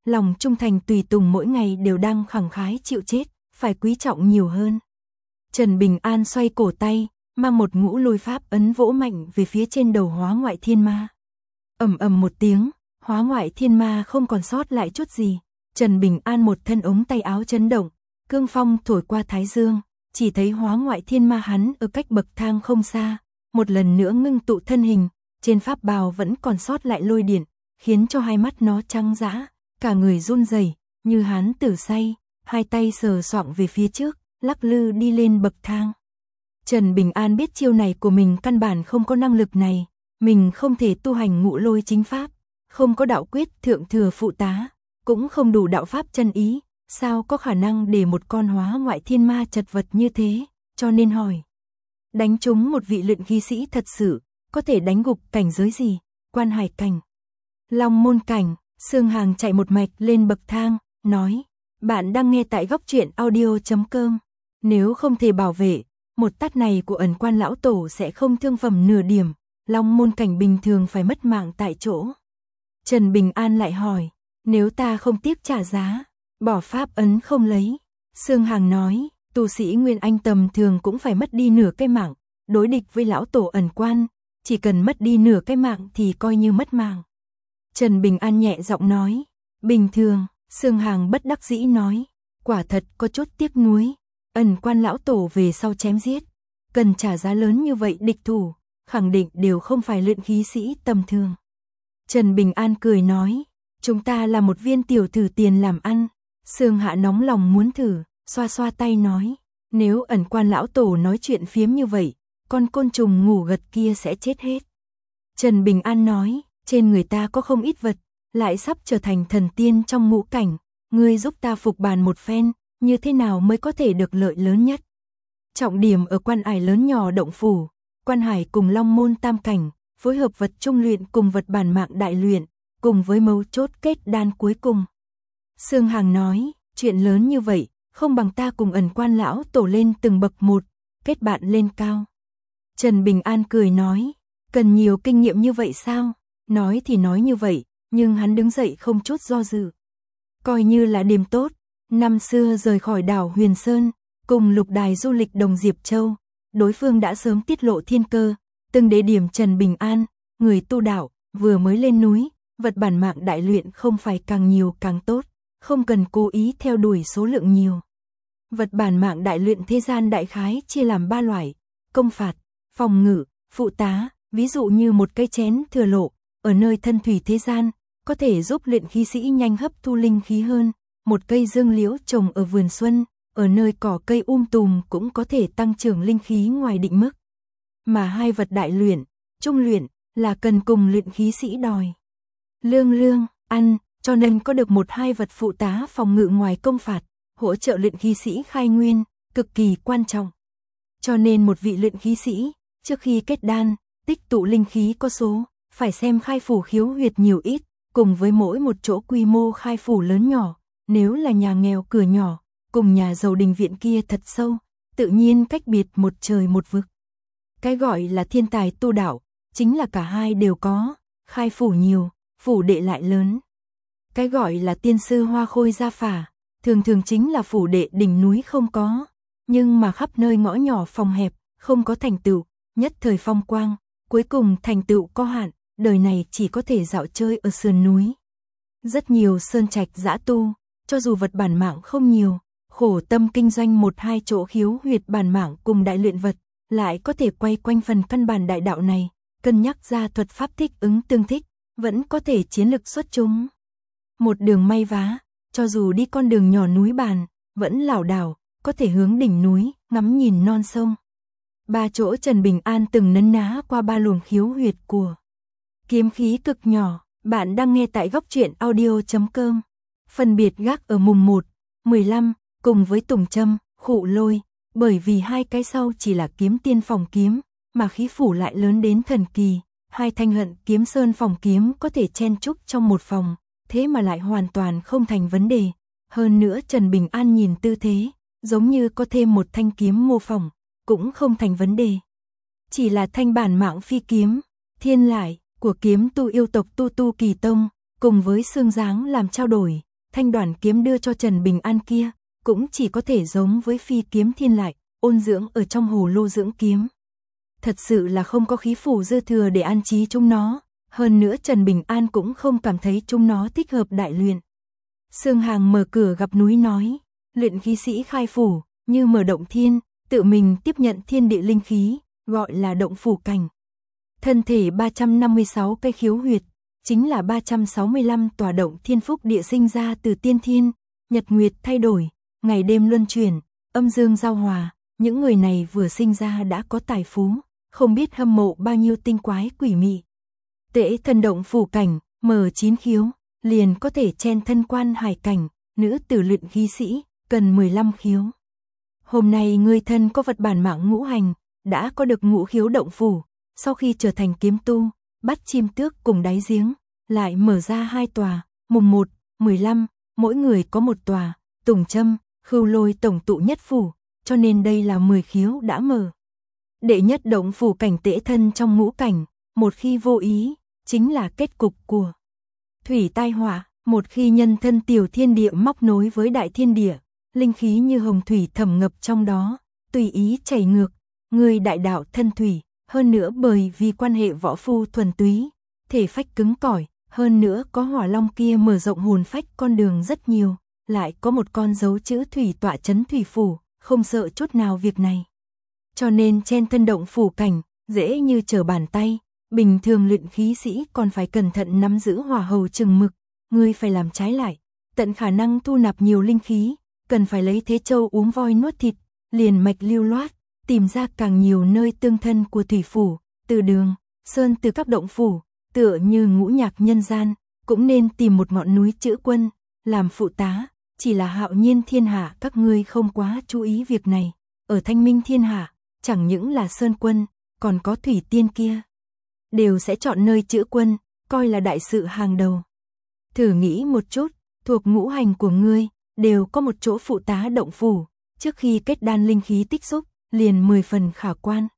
S1: lòng trung thành tùy tùng mỗi ngày đều đang khẳng khái chịu chết, phải quý trọng nhiều hơn. Trần Bình An xoay cổ tay, mang một ngũ lôi pháp ấn vỗ mạnh về phía trên đầu Hóa Ngoại Thiên Ma. Ầm ầm một tiếng, Hóa Ngoại Thiên Ma không còn sót lại chút gì. Trần Bình An một thân ống tay áo chấn động, cương phong thổi qua thái dương, chỉ thấy Hóa Ngoại Thiên Ma hắn ở cách bậc thang không xa, một lần nữa ngưng tụ thân hình, trên pháp bào vẫn còn sót lại lôi điện, khiến cho hai mắt nó trắng dã, cả người run rẩy, như hán tử say, hai tay sờ soạng về phía trước, lắc lư đi lên bậc thang. Trần Bình An biết chiêu này của mình căn bản không có năng lực này, mình không thể tu hành ngũ lôi chính pháp, không có đạo quyết thượng thừa phụ tá, cũng không đủ đạo pháp chân ý, sao có khả năng để một con Hóa Ngoại Thiên Ma chật vật như thế, cho nên hỏi. Đánh trúng một vị luyện khí sĩ thật sự, có thể đánh gục cảnh giới gì? Quan Hải cảnh, Long Môn cảnh. Sương Hàng chạy một mạch lên bậc thang, nói, bạn đang nghe tại góc truyện audio chấm com. Nếu không thể bảo vệ, một tát này của Ẩn Quan lão tổ sẽ không thương phẩm nửa điểm, Long Môn cảnh bình thường phải mất mạng tại chỗ. Trần Bình An lại hỏi, nếu ta không tiếc trả giá, bỏ pháp ấn không lấy. Sương Hàng nói, tu sĩ Nguyên Anh tầm thường cũng phải mất đi nửa cái mạng, đối địch với lão tổ Ẩn Quan, chỉ cần mất đi nửa cái mạng thì coi như mất mạng. Trần Bình An nhẹ giọng nói, bình thường. Sương Hàng bất đắc dĩ nói, quả thật có chút tiếc nuối, Ẩn Quan lão tổ về sau chém giết, cần trả giá lớn như vậy địch thủ, khẳng định đều không phải luyện khí sĩ tầm thường. Trần Bình An cười nói, chúng ta là một viên tiểu thử tiền làm ăn. Sương Hạ nóng lòng muốn thử, xoa xoa tay nói, nếu Ẩn Quan lão tổ nói chuyện phiếm như vậy, con côn trùng ngủ gật kia sẽ chết hết. Trần Bình An nói, trên người ta có không ít vật, lại sắp trở thành thần tiên trong ngũ cảnh, ngươi giúp ta phục bàn một phen, như thế nào mới có thể được lợi lớn nhất. Trọng điểm ở Quan Ải lớn nhỏ động phủ, Quan Hải cùng Long Môn tam cảnh, phối hợp vật trung luyện cùng vật bản mạng đại luyện, cùng với mấu chốt kết đan cuối cùng. Sương Hàng nói, chuyện lớn như vậy, không bằng ta cùng Ẩn Quan lão tổ lên từng bậc một, kết bạn lên cao. Trần Bình An cười nói, cần nhiều kinh nghiệm như vậy sao? Nói thì nói như vậy, nhưng hắn đứng dậy không chút do dự. Coi như là đêm tốt, năm xưa rời khỏi đảo Huyền Sơn, cùng lục đài du lịch Đồng Diệp Châu, đối phương đã sớm tiết lộ thiên cơ, từng địa điểm Trần Bình An, người tu đạo, vừa mới lên núi, vật bản mạng đại luyện không phải càng nhiều càng tốt, không cần cố ý theo đuổi số lượng nhiều. Vật bản mạng đại luyện thế gian đại khái chia làm ba loại, công phạt, phòng ngự, phụ tá, ví dụ như một cây chén thừa lộ, ở nơi thân thủy thế gian, có thể giúp luyện khí sĩ nhanh hấp thu linh khí hơn, một cây dương liễu trồng ở vườn xuân, ở nơi cỏ cây um tùm cũng có thể tăng trưởng linh khí ngoài định mức. Mà hai vật đại luyện, trung luyện, là cần cùng luyện khí sĩ đòi lương lương, ăn, cho nên có được một hai vật phụ tá phòng ngự ngoài công phạt, hỗ trợ luyện khí sĩ khai nguyên, cực kỳ quan trọng. Cho nên một vị luyện khí sĩ, trước khi kết đan, tích tụ linh khí có số, phải xem khai phủ khiếu huyệt nhiều ít, cùng với mỗi một chỗ quy mô khai phủ lớn nhỏ, nếu là nhà nghèo cửa nhỏ, cùng nhà giàu đình viện kia thật sâu, tự nhiên cách biệt một trời một vực. Cái gọi là thiên tài tu đạo, chính là cả hai đều có, khai phủ nhiều, phủ đệ lại lớn. Cái gọi là tiên sư hoa khôi gia phả, thường thường chính là phủ đệ đỉnh núi không có, nhưng mà khắp nơi ngõ nhỏ phòng hẹp, không có thành tựu, nhất thời phong quang, cuối cùng thành tựu có hạn, đời này chỉ có thể dạo chơi ở sườn núi. Rất nhiều sơn trạch dã tu, cho dù vật bản mạng không nhiều, khổ tâm kinh doanh một hai chỗ khiếu huyệt bản mạng cùng đại luyện vật, lại có thể quay quanh phần căn bản đại đạo này, cân nhắc ra thuật pháp thích ứng tương thích, vẫn có thể chiến lực xuất chúng. Một đường may vá, cho dù đi con đường nhỏ núi bàn, vẫn lảo đảo, có thể hướng đỉnh núi, ngắm nhìn non sông. Ba chỗ Trần Bình An từng nấn ná qua ba luồng khiếu huyệt của kiếm khí cực nhỏ, bạn đang nghe tại góc truyện audio chấm com. Phân biệt gác ở mùng một, mười lăm, cùng với Tùng Châm, Khụ Lôi, bởi vì hai cái sau chỉ là kiếm tiên phòng kiếm, mà khí phủ lại lớn đến thần kỳ, hai thanh hận kiếm sơn phòng kiếm có thể chen chúc trong một phòng, thế mà lại hoàn toàn không thành vấn đề. Hơn nữa Trần Bình An nhìn tư thế, giống như có thêm một thanh kiếm mô phỏng, cũng không thành vấn đề. Chỉ là thanh bản mạng phi kiếm, thiên lại, của kiếm tu yêu tộc Tu Tu Kỳ Tông, cùng với xương dáng làm trao đổi, thanh đoản kiếm đưa cho Trần Bình An kia, cũng chỉ có thể giống với phi kiếm thiên lại, ôn dưỡng ở trong hồ lô dưỡng kiếm. Thật sự là không có khí phủ dư thừa để an trí chúng nó, hơn nữa Trần Bình An cũng không cảm thấy chúng nó thích hợp đại luyện. Sương Hàng mở cửa gặp núi nói, luyện khí sĩ khai phủ, như mở động thiên, tự mình tiếp nhận thiên địa linh khí, gọi là động phủ cảnh. Thân thể ba trăm năm mươi sáu cây khiếu huyệt, chính là ba trăm sáu mươi lăm tòa động thiên phúc địa sinh ra từ tiên thiên, nhật nguyệt thay đổi, ngày đêm luân chuyển, âm dương giao hòa, những người này vừa sinh ra đã có tài phú, không biết hâm mộ bao nhiêu tinh quái quỷ mị. Tễ thân động phủ cảnh, mở chín khiếu, liền có thể chen thân quan hải cảnh, nữ tử luyện khí sĩ, cần mười lăm khiếu. Hôm nay người thân có vật bản mạng ngũ hành, đã có được ngũ khiếu động phủ, sau khi trở thành kiếm tu, bắt chim tước cùng đáy giếng, lại mở ra hai tòa, mùng một, mười lăm, mỗi người có một tòa, tùng châm, khưu lôi tổng tụ nhất phủ, cho nên đây là mười khiếu đã mở. Đệ nhất động phủ cảnh tễ thân trong ngũ cảnh, một khi vô ý, chính là kết cục của thủy tai họa, một khi nhân thân tiểu thiên địa móc nối với đại thiên địa, linh khí như hồng thủy thẩm ngập trong đó, tùy ý chảy ngược, người đại đạo thân thủy, hơn nữa bởi vì quan hệ võ phu thuần túy, thể phách cứng cỏi, hơn nữa có hỏa long kia mở rộng hồn phách con đường rất nhiều, lại có một con dấu chữ thủy tọa chấn thủy phủ, không sợ chút nào việc này. Cho nên chen thân động phủ cảnh, dễ như trở bàn tay, bình thường luyện khí sĩ còn phải cẩn thận nắm giữ hỏa hầu chừng mực, ngươi phải làm trái lại, tận khả năng thu nạp nhiều linh khí, cần phải lấy thế châu uống voi nuốt thịt, liền mạch lưu loát, tìm ra càng nhiều nơi tương thân của thủy phủ, từ đường, sơn từ các động phủ, tựa như ngũ nhạc nhân gian, cũng nên tìm một ngọn núi chữ quân, làm phụ tá, chỉ là Hạo Nhiên thiên hạ các ngươi không quá chú ý việc này, ở Thanh Minh thiên hạ, chẳng những là sơn quân, còn có thủy tiên kia, đều sẽ chọn nơi chữ quân, coi là đại sự hàng đầu. Thử nghĩ một chút, thuộc ngũ hành của ngươi, đều có một chỗ phụ tá động phủ, trước khi kết đan linh khí tích xúc, liền mười phần khả quan.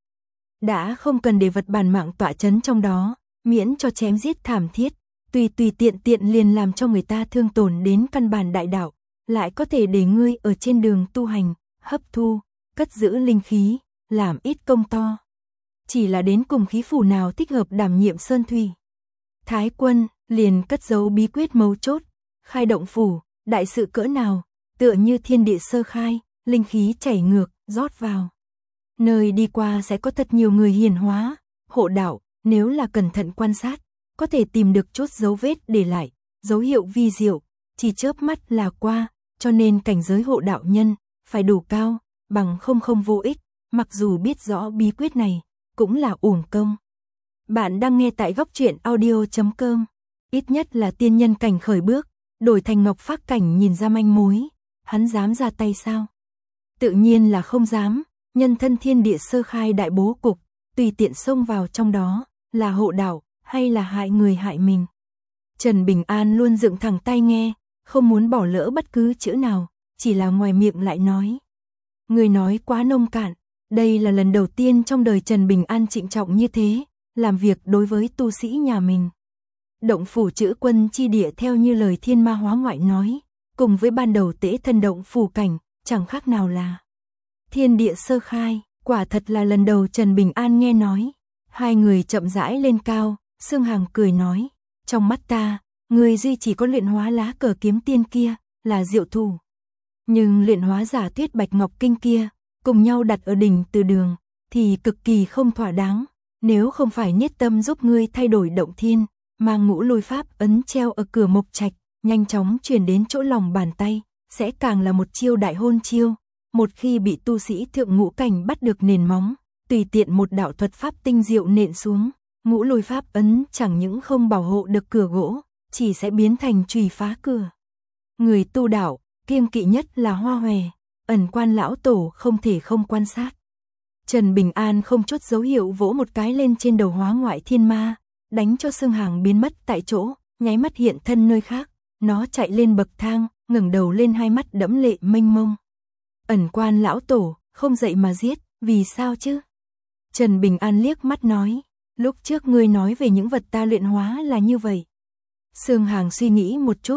S1: Đã không cần để vật bản mạng tọa chấn trong đó, miễn cho chém giết thảm thiết, tùy tùy tiện tiện liền làm cho người ta thương tổn đến căn bản đại đạo, lại có thể để ngươi ở trên đường tu hành, hấp thu, cất giữ linh khí, làm ít công to. Chỉ là đến cùng khí phủ nào thích hợp đảm nhiệm sơn thủy. Thái quân liền cất giấu bí quyết mấu chốt, khai động phủ, đại sự cỡ nào, tựa như thiên địa sơ khai, linh khí chảy ngược, rót vào. Nơi đi qua sẽ có thật nhiều người hiền hóa, hộ đạo, nếu là cẩn thận quan sát, có thể tìm được chút dấu vết để lại, dấu hiệu vi diệu, chỉ chớp mắt là qua, cho nên cảnh giới hộ đạo nhân, phải đủ cao, bằng không không vô ích, mặc dù biết rõ bí quyết này, cũng là uổng công. Bạn đang nghe tại góc truyện audio chấm com, ít nhất là tiên nhân cảnh khởi bước, đổi thành ngọc phác cảnh nhìn ra manh mối, hắn dám ra tay sao? Tự nhiên là không dám, nhân thân thiên địa sơ khai đại bố cục, tùy tiện xông vào trong đó, là hộ đạo, hay là hại người hại mình. Trần Bình An luôn dựng thẳng tay nghe, không muốn bỏ lỡ bất cứ chữ nào, chỉ là ngoài miệng lại nói. Người nói quá nông cạn, đây là lần đầu tiên trong đời Trần Bình An trịnh trọng như thế, làm việc đối với tu sĩ nhà mình. Động phủ chữ quân chi địa theo như lời thiên ma hóa ngoại nói, cùng với ban đầu tễ thân động phủ cảnh, chẳng khác nào là thiên địa sơ khai, quả thật là lần đầu Trần Bình An nghe nói. Hai người chậm rãi lên cao, Sương Hàng cười nói, trong mắt ta, người duy chỉ có luyện hóa lá cờ kiếm tiên kia, là diệu thủ. Nhưng luyện hóa giả Tuyết Bạch Ngọc Kinh kia, cùng nhau đặt ở đỉnh từ đường, thì cực kỳ không thỏa đáng, nếu không phải Niết Tâm giúp ngươi thay đổi động thiên, mang ngũ lôi pháp ấn treo ở cửa mộc trạch, nhanh chóng truyền đến chỗ lòng bàn tay, sẽ càng là một chiêu đại hôn chiêu. Một khi bị tu sĩ thượng ngũ cảnh bắt được nền móng, tùy tiện một đạo thuật pháp tinh diệu nện xuống, ngũ lôi pháp ấn chẳng những không bảo hộ được cửa gỗ, chỉ sẽ biến thành chùy phá cửa. Người tu đạo, kiêng kỵ nhất là hoa hòe, ẩn quan lão tổ không thể không quan sát. Trần Bình An không chút dấu hiệu vỗ một cái lên trên đầu hóa ngoại thiên ma, đánh cho Sương Hàng biến mất tại chỗ, nháy mắt hiện thân nơi khác, nó chạy lên bậc thang, ngẩng đầu lên hai mắt đẫm lệ mênh mông. Ẩn quan lão tổ, không dậy mà giết, vì sao chứ? Trần Bình An liếc mắt nói, lúc trước ngươi nói về những vật ta luyện hóa là như vậy. Sương Hàng suy nghĩ một chút,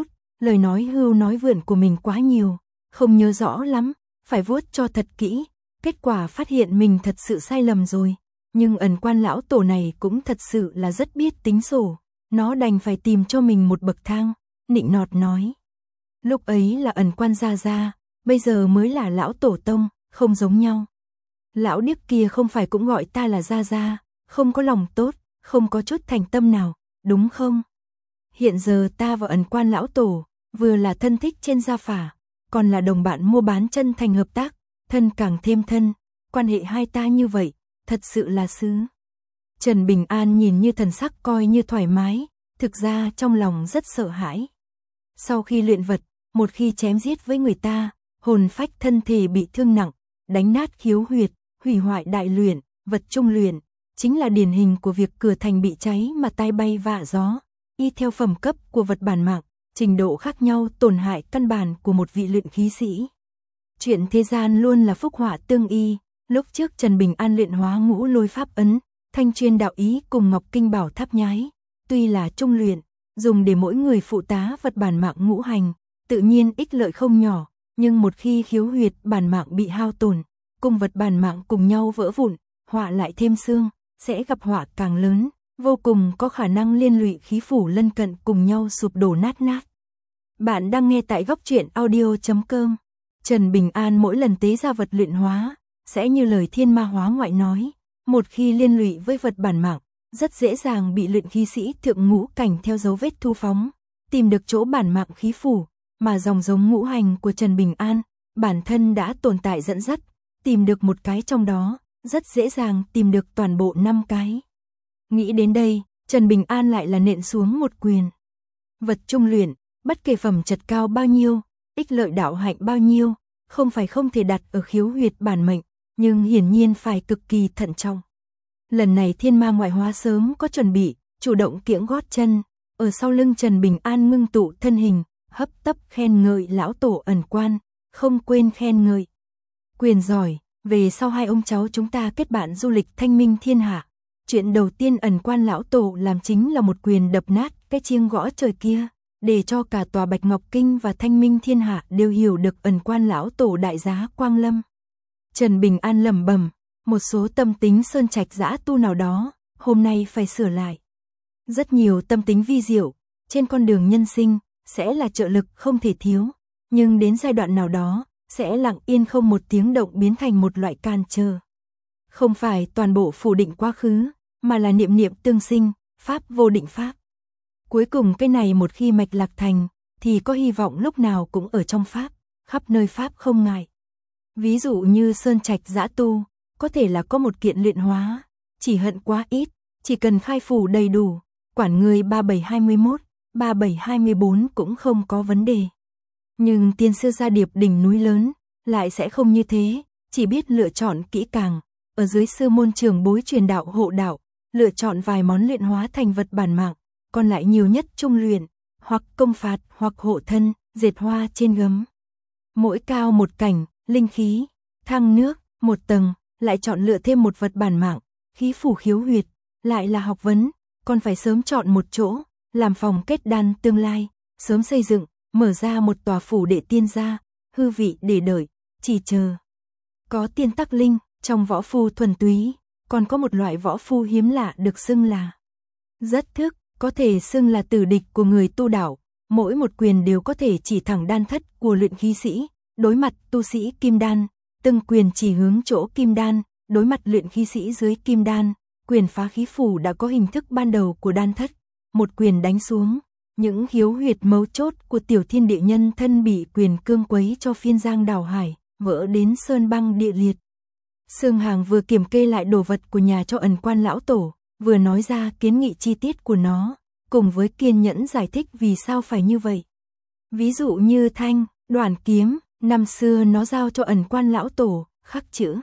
S1: lời nói hưu nói vượn của mình quá nhiều, không nhớ rõ lắm, phải vuốt cho thật kỹ, kết quả phát hiện mình thật sự sai lầm rồi. Nhưng ẩn quan lão tổ này cũng thật sự là rất biết tính sổ, nó đành phải tìm cho mình một bậc thang, nịnh nọt nói. Lúc ấy là ẩn quan gia gia, bây giờ mới là lão tổ tông, không giống nhau. Lão điếc kia không phải cũng gọi ta là gia gia, không có lòng tốt, không có chút thành tâm nào, đúng không? Hiện giờ ta và ẩn quan lão tổ, vừa là thân thích trên gia phả, còn là đồng bạn mua bán chân thành hợp tác, thân càng thêm thân, quan hệ hai ta như vậy, thật sự là sứ. Trần Bình An nhìn như thần sắc coi như thoải mái, thực ra trong lòng rất sợ hãi. Sau khi luyện vật, một khi chém giết với người ta, hồn phách thân thể bị thương nặng, đánh nát khiếu huyệt, hủy hoại đại luyện, vật trung luyện, chính là điển hình của việc cửa thành bị cháy mà tai bay vạ gió. Y theo phẩm cấp của vật bản mạng, trình độ khác nhau tổn hại căn bản của một vị luyện khí sĩ. Chuyện thế gian luôn là phúc họa tương y, lúc trước Trần Bình An luyện hóa ngũ lôi pháp ấn, thanh chuyên đạo ý cùng Ngọc Kinh Bảo Tháp nhái, tuy là trung luyện, dùng để mỗi người phụ tá vật bản mạng ngũ hành, tự nhiên ích lợi không nhỏ, nhưng một khi khiếu huyệt bản mạng bị hao tổn, cùng vật bản mạng cùng nhau vỡ vụn, họa lại thêm xương, sẽ gặp họa càng lớn, vô cùng có khả năng liên lụy khí phủ lân cận cùng nhau sụp đổ nát nát. Bạn đang nghe tại góc truyện audio chấm com. Trần Bình An mỗi lần tế ra vật luyện hóa, sẽ như lời thiên ma hóa ngoại nói, một khi liên lụy với vật bản mạng, rất dễ dàng bị luyện khí sĩ thượng ngũ cảnh theo dấu vết thu phóng, tìm được chỗ bản mạng khí phủ, mà dòng giống ngũ hành của Trần Bình An, bản thân đã tồn tại dẫn dắt, tìm được một cái trong đó, rất dễ dàng tìm được toàn bộ năm cái. Nghĩ đến đây, Trần Bình An lại là nện xuống một quyền. Vật trung luyện, bất kể phẩm chất cao bao nhiêu, ích lợi đạo hạnh bao nhiêu, không phải không thể đặt ở khiếu huyệt bản mệnh, nhưng hiển nhiên phải cực kỳ thận trọng. Lần này thiên ma ngoại hóa sớm có chuẩn bị, chủ động kiễng gót chân, ở sau lưng Trần Bình An ngưng tụ thân hình, hấp tấp khen ngợi lão tổ ẩn quan, không quên khen ngợi. Quyền giỏi, về sau hai ông cháu chúng ta kết bạn du lịch thanh minh thiên hạ. Chuyện đầu tiên ẩn quan lão tổ làm chính là một quyền đập nát cái chiêng gõ trời kia, để cho cả tòa Bạch Ngọc Kinh và thanh minh thiên hạ đều hiểu được ẩn quan lão tổ đại giá quang lâm. Trần Bình An lẩm bẩm, một số tâm tính sơn trạch dã tu nào đó, hôm nay phải sửa lại. Rất nhiều tâm tính vi diệu, trên con đường nhân sinh, sẽ là trợ lực không thể thiếu, nhưng đến giai đoạn nào đó, sẽ lặng yên không một tiếng động biến thành một loại can trở. Không phải toàn bộ phủ định quá khứ, mà là niệm niệm tương sinh, pháp vô định pháp. Cuối cùng cái này một khi mạch lạc thành, thì có hy vọng lúc nào cũng ở trong pháp, khắp nơi pháp không ngại. Ví dụ như sơn trạch dã tu, có thể là có một kiện luyện hóa, chỉ hận quá ít, chỉ cần khai phủ đầy đủ, quản người ba bảy hai mốt, ba bảy hai bốn cũng không có vấn đề. Nhưng tiên sư gia điệp đỉnh núi lớn, lại sẽ không như thế, chỉ biết lựa chọn kỹ càng, ở dưới sư môn trường bối truyền đạo hộ đạo, lựa chọn vài món luyện hóa thành vật bản mạng, còn lại nhiều nhất trung luyện, hoặc công phạt, hoặc hộ thân, dệt hoa trên gấm. Mỗi cao một cảnh, linh khí, thăng nước, một tầng, lại chọn lựa thêm một vật bản mạng, khí phủ khiếu huyệt, lại là học vấn, còn phải sớm chọn một chỗ, làm phòng kết đan tương lai, sớm xây dựng, mở ra một tòa phủ để tiên gia, hư vị để đợi, chỉ chờ. Có tiên tắc linh, trong võ phu thuần túy, còn có một loại võ phu hiếm lạ được xưng là rất thức, có thể xưng là tử địch của người tu đạo, mỗi một quyền đều có thể chỉ thẳng đan thất của luyện khí sĩ, đối mặt tu sĩ kim đan, từng quyền chỉ hướng chỗ kim đan, đối mặt luyện khí sĩ dưới kim đan, quyền phá khí phủ đã có hình thức ban đầu của đan thất, một quyền đánh xuống, những khiếu huyệt mấu chốt của tiểu thiên địa nhân thân bị quyền cương quấy cho phiên giang đảo hải, vỡ đến sơn băng địa liệt. Sương Hàng vừa kiểm kê lại đồ vật của nhà cho ẩn quan lão tổ, vừa nói ra kiến nghị chi tiết của nó, cùng với kiên nhẫn giải thích vì sao phải như vậy. Ví dụ như thanh, đoạn kiếm, năm xưa nó giao cho ẩn quan lão tổ, khắc chữ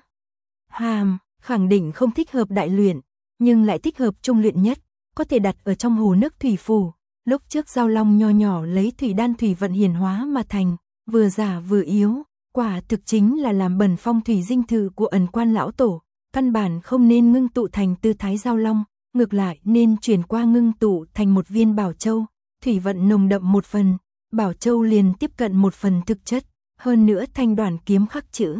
S1: hàm, khẳng định không thích hợp đại luyện, nhưng lại thích hợp trung luyện nhất, có thể đặt ở trong hồ nước thủy phủ. Lúc trước Giao Long nho nhỏ lấy thủy đan thủy vận hiển hóa mà thành, vừa giả vừa yếu, quả thực chính là làm bẩn phong thủy dinh thự của ẩn quan lão tổ, căn bản không nên ngưng tụ thành tư thái Giao Long, ngược lại nên chuyển qua ngưng tụ thành một viên bảo châu, thủy vận nồng đậm một phần, Bảo Châu liền tiếp cận một phần thực chất, hơn nữa thanh đoàn kiếm khắc chữ.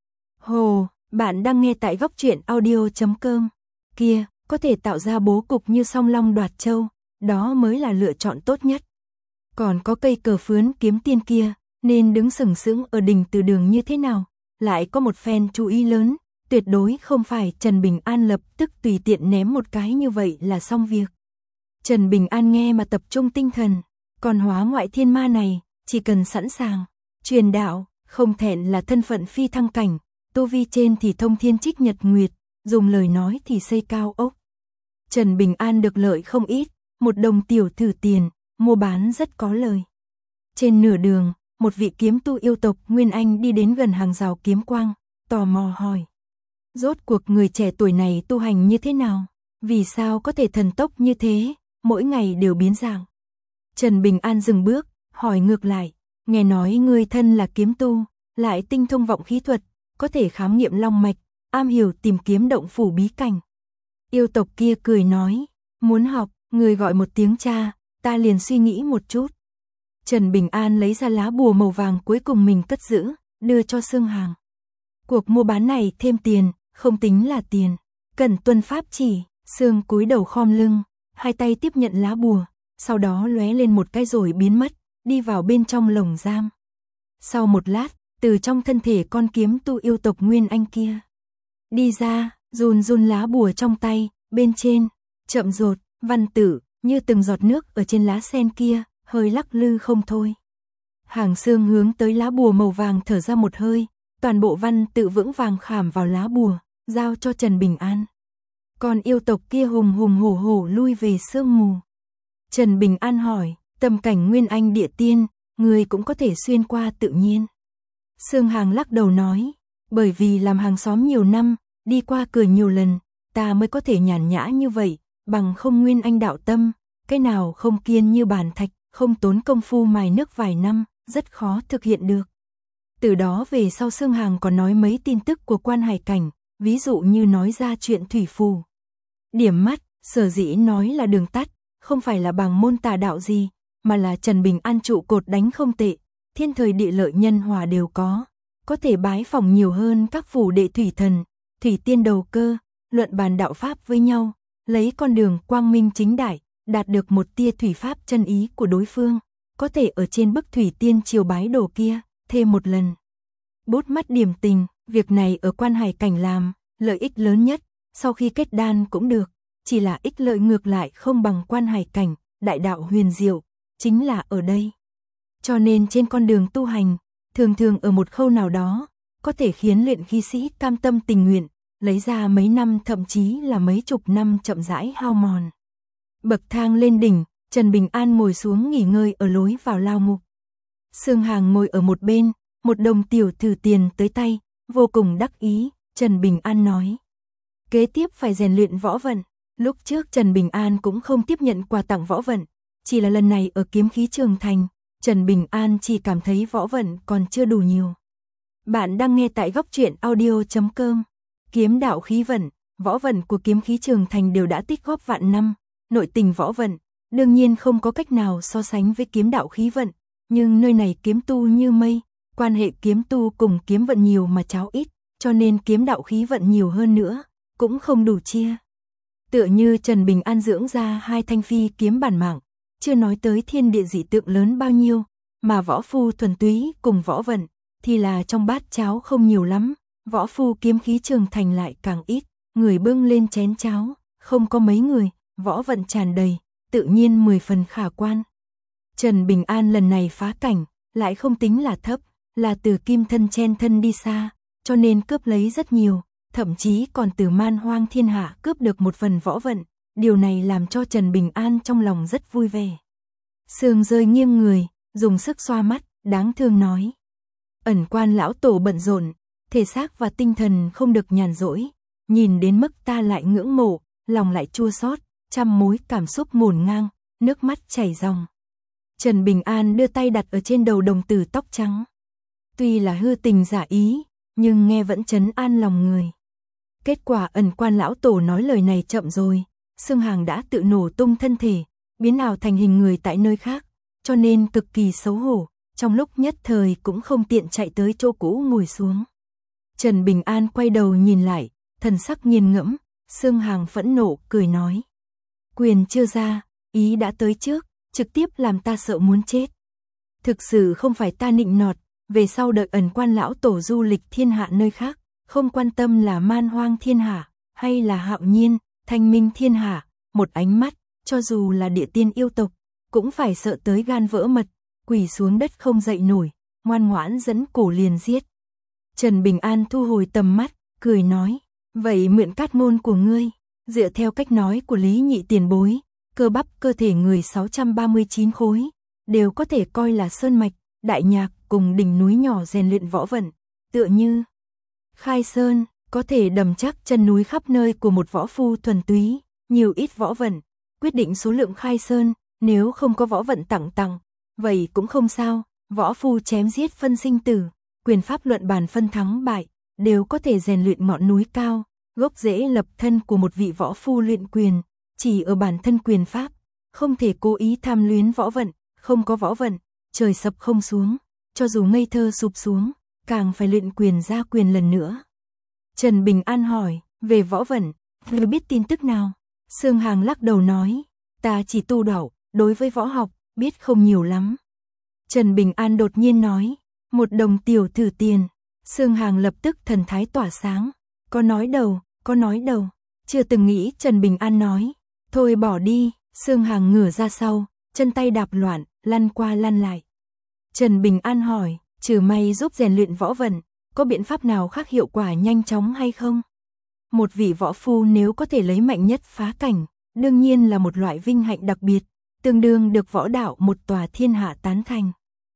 S1: Hồ, bạn đang nghe tại góc truyện audio chấm com. Kia, có thể tạo ra bố cục như song long đoạt châu, đó mới là lựa chọn tốt nhất. Còn có cây cờ phướn kiếm tiên kia, nên đứng sừng sững ở đỉnh Từ Đường như thế nào? Lại có một phen chú ý lớn, tuyệt đối không phải Trần Bình An lập tức tùy tiện ném một cái như vậy là xong việc. Trần Bình An nghe mà tập trung tinh thần, còn hóa ngoại thiên ma này, chỉ cần sẵn sàng, truyền đạo, không thẹn là thân phận phi thăng cảnh, tu vi trên thì thông thiên trích nhật nguyệt, dùng lời nói thì xây cao ốc. Trần Bình An được lợi không ít, một đồng tiểu thử tiền, mua bán rất có lời. Trên nửa đường, một vị kiếm tu yêu tộc Nguyên Anh đi đến gần hàng rào kiếm quang, tò mò hỏi. Rốt cuộc người trẻ tuổi này tu hành như thế nào? Vì sao có thể thần tốc như thế, mỗi ngày đều biến dạng? Trần Bình An dừng bước, hỏi ngược lại, nghe nói người thân là kiếm tu, lại tinh thông vọng khí thuật, có thể khám nghiệm long mạch, am hiểu tìm kiếm động phủ bí cảnh. Yêu tộc kia cười nói, muốn học, người gọi một tiếng cha, ta liền suy nghĩ một chút. Trần Bình An lấy ra lá bùa màu vàng cuối cùng mình cất giữ, đưa cho Sương Hàng. Cuộc mua bán này thêm tiền, không tính là tiền, cần tuân pháp chỉ. Sương cúi đầu khom lưng, hai tay tiếp nhận lá bùa, sau đó lóe lên một cái rồi biến mất, đi vào bên trong lồng giam. Sau một lát, từ trong thân thể con kiếm tu yêu tộc Nguyên Anh kia đi ra, run run lá bùa trong tay, bên trên chậm rột, văn tử như từng giọt nước ở trên lá sen kia, hơi lắc lư không thôi. Hàng Sương hướng tới lá bùa màu vàng thở ra một hơi, toàn bộ văn tự vững vàng khảm vào lá bùa, giao cho Trần Bình An. Còn yêu tộc kia hùng hùng hổ hổ lui về sương mù. Trần Bình An hỏi, tâm cảnh Nguyên Anh địa tiên, người cũng có thể xuyên qua tự nhiên. Sương Hàng lắc đầu nói, bởi vì làm hàng xóm nhiều năm, đi qua cửa nhiều lần, ta mới có thể nhàn nhã như vậy, bằng không Nguyên Anh đạo tâm, cái nào không kiên như bàn thạch, không tốn công phu mài nước vài năm, rất khó thực hiện được. Từ đó về sau Sương Hàng còn nói mấy tin tức của Quan Hải Cảnh, ví dụ như nói ra chuyện thủy phù. Điểm mắt, sở dĩ nói là đường tắt, không phải là bằng môn tà đạo gì, mà là Trần Bình An trụ cột đánh không tệ, thiên thời địa lợi nhân hòa đều có, có thể bái phỏng nhiều hơn các phủ đệ thủy thần, thủy tiên đầu cơ, luận bàn đạo pháp với nhau, lấy con đường quang minh chính đại, đạt được một tia thủy pháp chân ý của đối phương, có thể ở trên bức thủy tiên triều bái đồ kia, thêm một lần. Bút mắt điểm tình, việc này ở Quan Hải Cảnh làm, lợi ích lớn nhất, sau khi kết đan cũng được, chỉ là ích lợi ngược lại không bằng Quan Hải Cảnh, đại đạo huyền diệu, chính là ở đây. Cho nên trên con đường tu hành, thường thường ở một khâu nào đó, có thể khiến luyện khí sĩ cam tâm tình nguyện, lấy ra mấy năm thậm chí là mấy chục năm chậm rãi hao mòn. Bậc thang lên đỉnh, Trần Bình An ngồi xuống nghỉ ngơi ở lối vào lao ngục. Sương Hàng ngồi ở một bên, một đồng tiểu thử tiền tới tay, vô cùng đắc ý, Trần Bình An nói. Kế tiếp phải rèn luyện võ vận, lúc trước Trần Bình An cũng không tiếp nhận quà tặng võ vận, chỉ là lần này ở kiếm khí trường thành, Trần Bình An chỉ cảm thấy võ vận còn chưa đủ nhiều. Bạn đang nghe tại góc truyện audio chấm com. Kiếm đạo khí vận, võ vận của kiếm khí trường thành đều đã tích góp vạn năm, nội tình võ vận, đương nhiên không có cách nào so sánh với kiếm đạo khí vận, nhưng nơi này kiếm tu như mây, quan hệ kiếm tu cùng kiếm vận nhiều mà cháo ít, cho nên kiếm đạo khí vận nhiều hơn nữa, cũng không đủ chia. Tựa như Trần Bình An dưỡng ra hai thanh phi kiếm bản mạng, chưa nói tới thiên địa dị tượng lớn bao nhiêu, mà võ phu thuần túy cùng võ vận, thì là trong bát cháo không nhiều lắm, võ phu kiếm khí trường thành lại càng ít, người bưng lên chén cháo, không có mấy người, võ vận tràn đầy, tự nhiên mười phần khả quan. Trần Bình An lần này phá cảnh, lại không tính là thấp, là từ kim thân chen thân đi xa, cho nên cướp lấy rất nhiều, thậm chí còn từ man hoang thiên hạ cướp được một phần võ vận, điều này làm cho Trần Bình An trong lòng rất vui vẻ. Sương rơi nghiêng người, dùng sức xoa mắt, đáng thương nói. Ẩn Quan lão tổ bận rộn, thể xác và tinh thần không được nhàn rỗi, nhìn đến mức ta lại ngưỡng mộ, lòng lại chua xót, trăm mối cảm xúc ngổn ngang, nước mắt chảy ròng. Trần Bình An đưa tay đặt ở trên đầu đồng tử tóc trắng. Tuy là hư tình giả ý, nhưng nghe vẫn trấn an lòng người. Kết quả Ẩn Quan lão tổ nói lời này chậm rồi, Sương Hàng đã tự nổ tung thân thể, biến ảo thành hình người tại nơi khác, cho nên cực kỳ xấu hổ, trong lúc nhất thời cũng không tiện chạy tới chỗ cũ ngồi xuống. Trần Bình An quay đầu nhìn lại, thần sắc nghiền ngẫm, Sương Hằng phẫn nộ cười nói: "Quyền chưa ra, ý đã tới trước, trực tiếp làm ta sợ muốn chết. Thực sự không phải ta nịnh nọt, về sau đợi Ẩn Quan lão tổ du lịch thiên hạ nơi khác, không quan tâm là Man Hoang thiên hạ hay là Hạo Nhiên, Thanh Minh thiên hạ, một ánh mắt, cho dù là địa tiên yêu tộc, cũng phải sợ tới gan vỡ mật, quỳ xuống đất không dậy nổi, ngoan ngoãn dẫn cổ liền giết." Trần Bình An thu hồi tầm mắt, cười nói: "Vậy mượn cát ngôn của ngươi, dựa theo cách nói của Lý Nhị tiền bối, cơ bắp cơ thể người sáu trăm ba mươi chín khối, đều có thể coi là sơn mạch, đại nhạc cùng đỉnh núi nhỏ rèn luyện võ vận, tựa như Khai Sơn, có thể đầm chắc chân núi khắp nơi của một võ phu thuần túy, nhiều ít võ vận, quyết định số lượng Khai Sơn, nếu không có võ vận tặng tặng, vậy cũng không sao, võ phu chém giết phân sinh tử, quyền pháp luận bàn phân thắng bại, đều có thể rèn luyện ngọn núi cao, gốc rễ lập thân của một vị võ phu luyện quyền, chỉ ở bản thân quyền pháp, không thể cố ý tham luyến võ vận, không có võ vận, trời sập không xuống, cho dù ngây thơ sụp xuống, càng phải luyện quyền ra quyền lần nữa." Trần Bình An hỏi: "Về võ vận, ngươi biết tin tức nào?" Sương Hằng lắc đầu nói: "Ta chỉ tu đạo, đối với võ học, biết không nhiều lắm." Trần Bình An đột nhiên nói: "Một đồng tiểu thử tiền." Sương Hằng lập tức thần thái tỏa sáng: "Có nói đầu, có nói đầu." Chưa từng nghĩ Trần Bình An nói: "Thôi bỏ đi." Sương Hằng ngửa ra sau, chân tay đạp loạn, lăn qua lăn lại. Trần Bình An hỏi: "Trừ may giúp rèn luyện võ vận, có biện pháp nào khác hiệu quả nhanh chóng hay không?" Một vị võ phu nếu có thể lấy mạnh nhất phá cảnh, đương nhiên là một loại vinh hạnh đặc biệt, tương đương được võ đạo một tòa thiên hạ tán thành.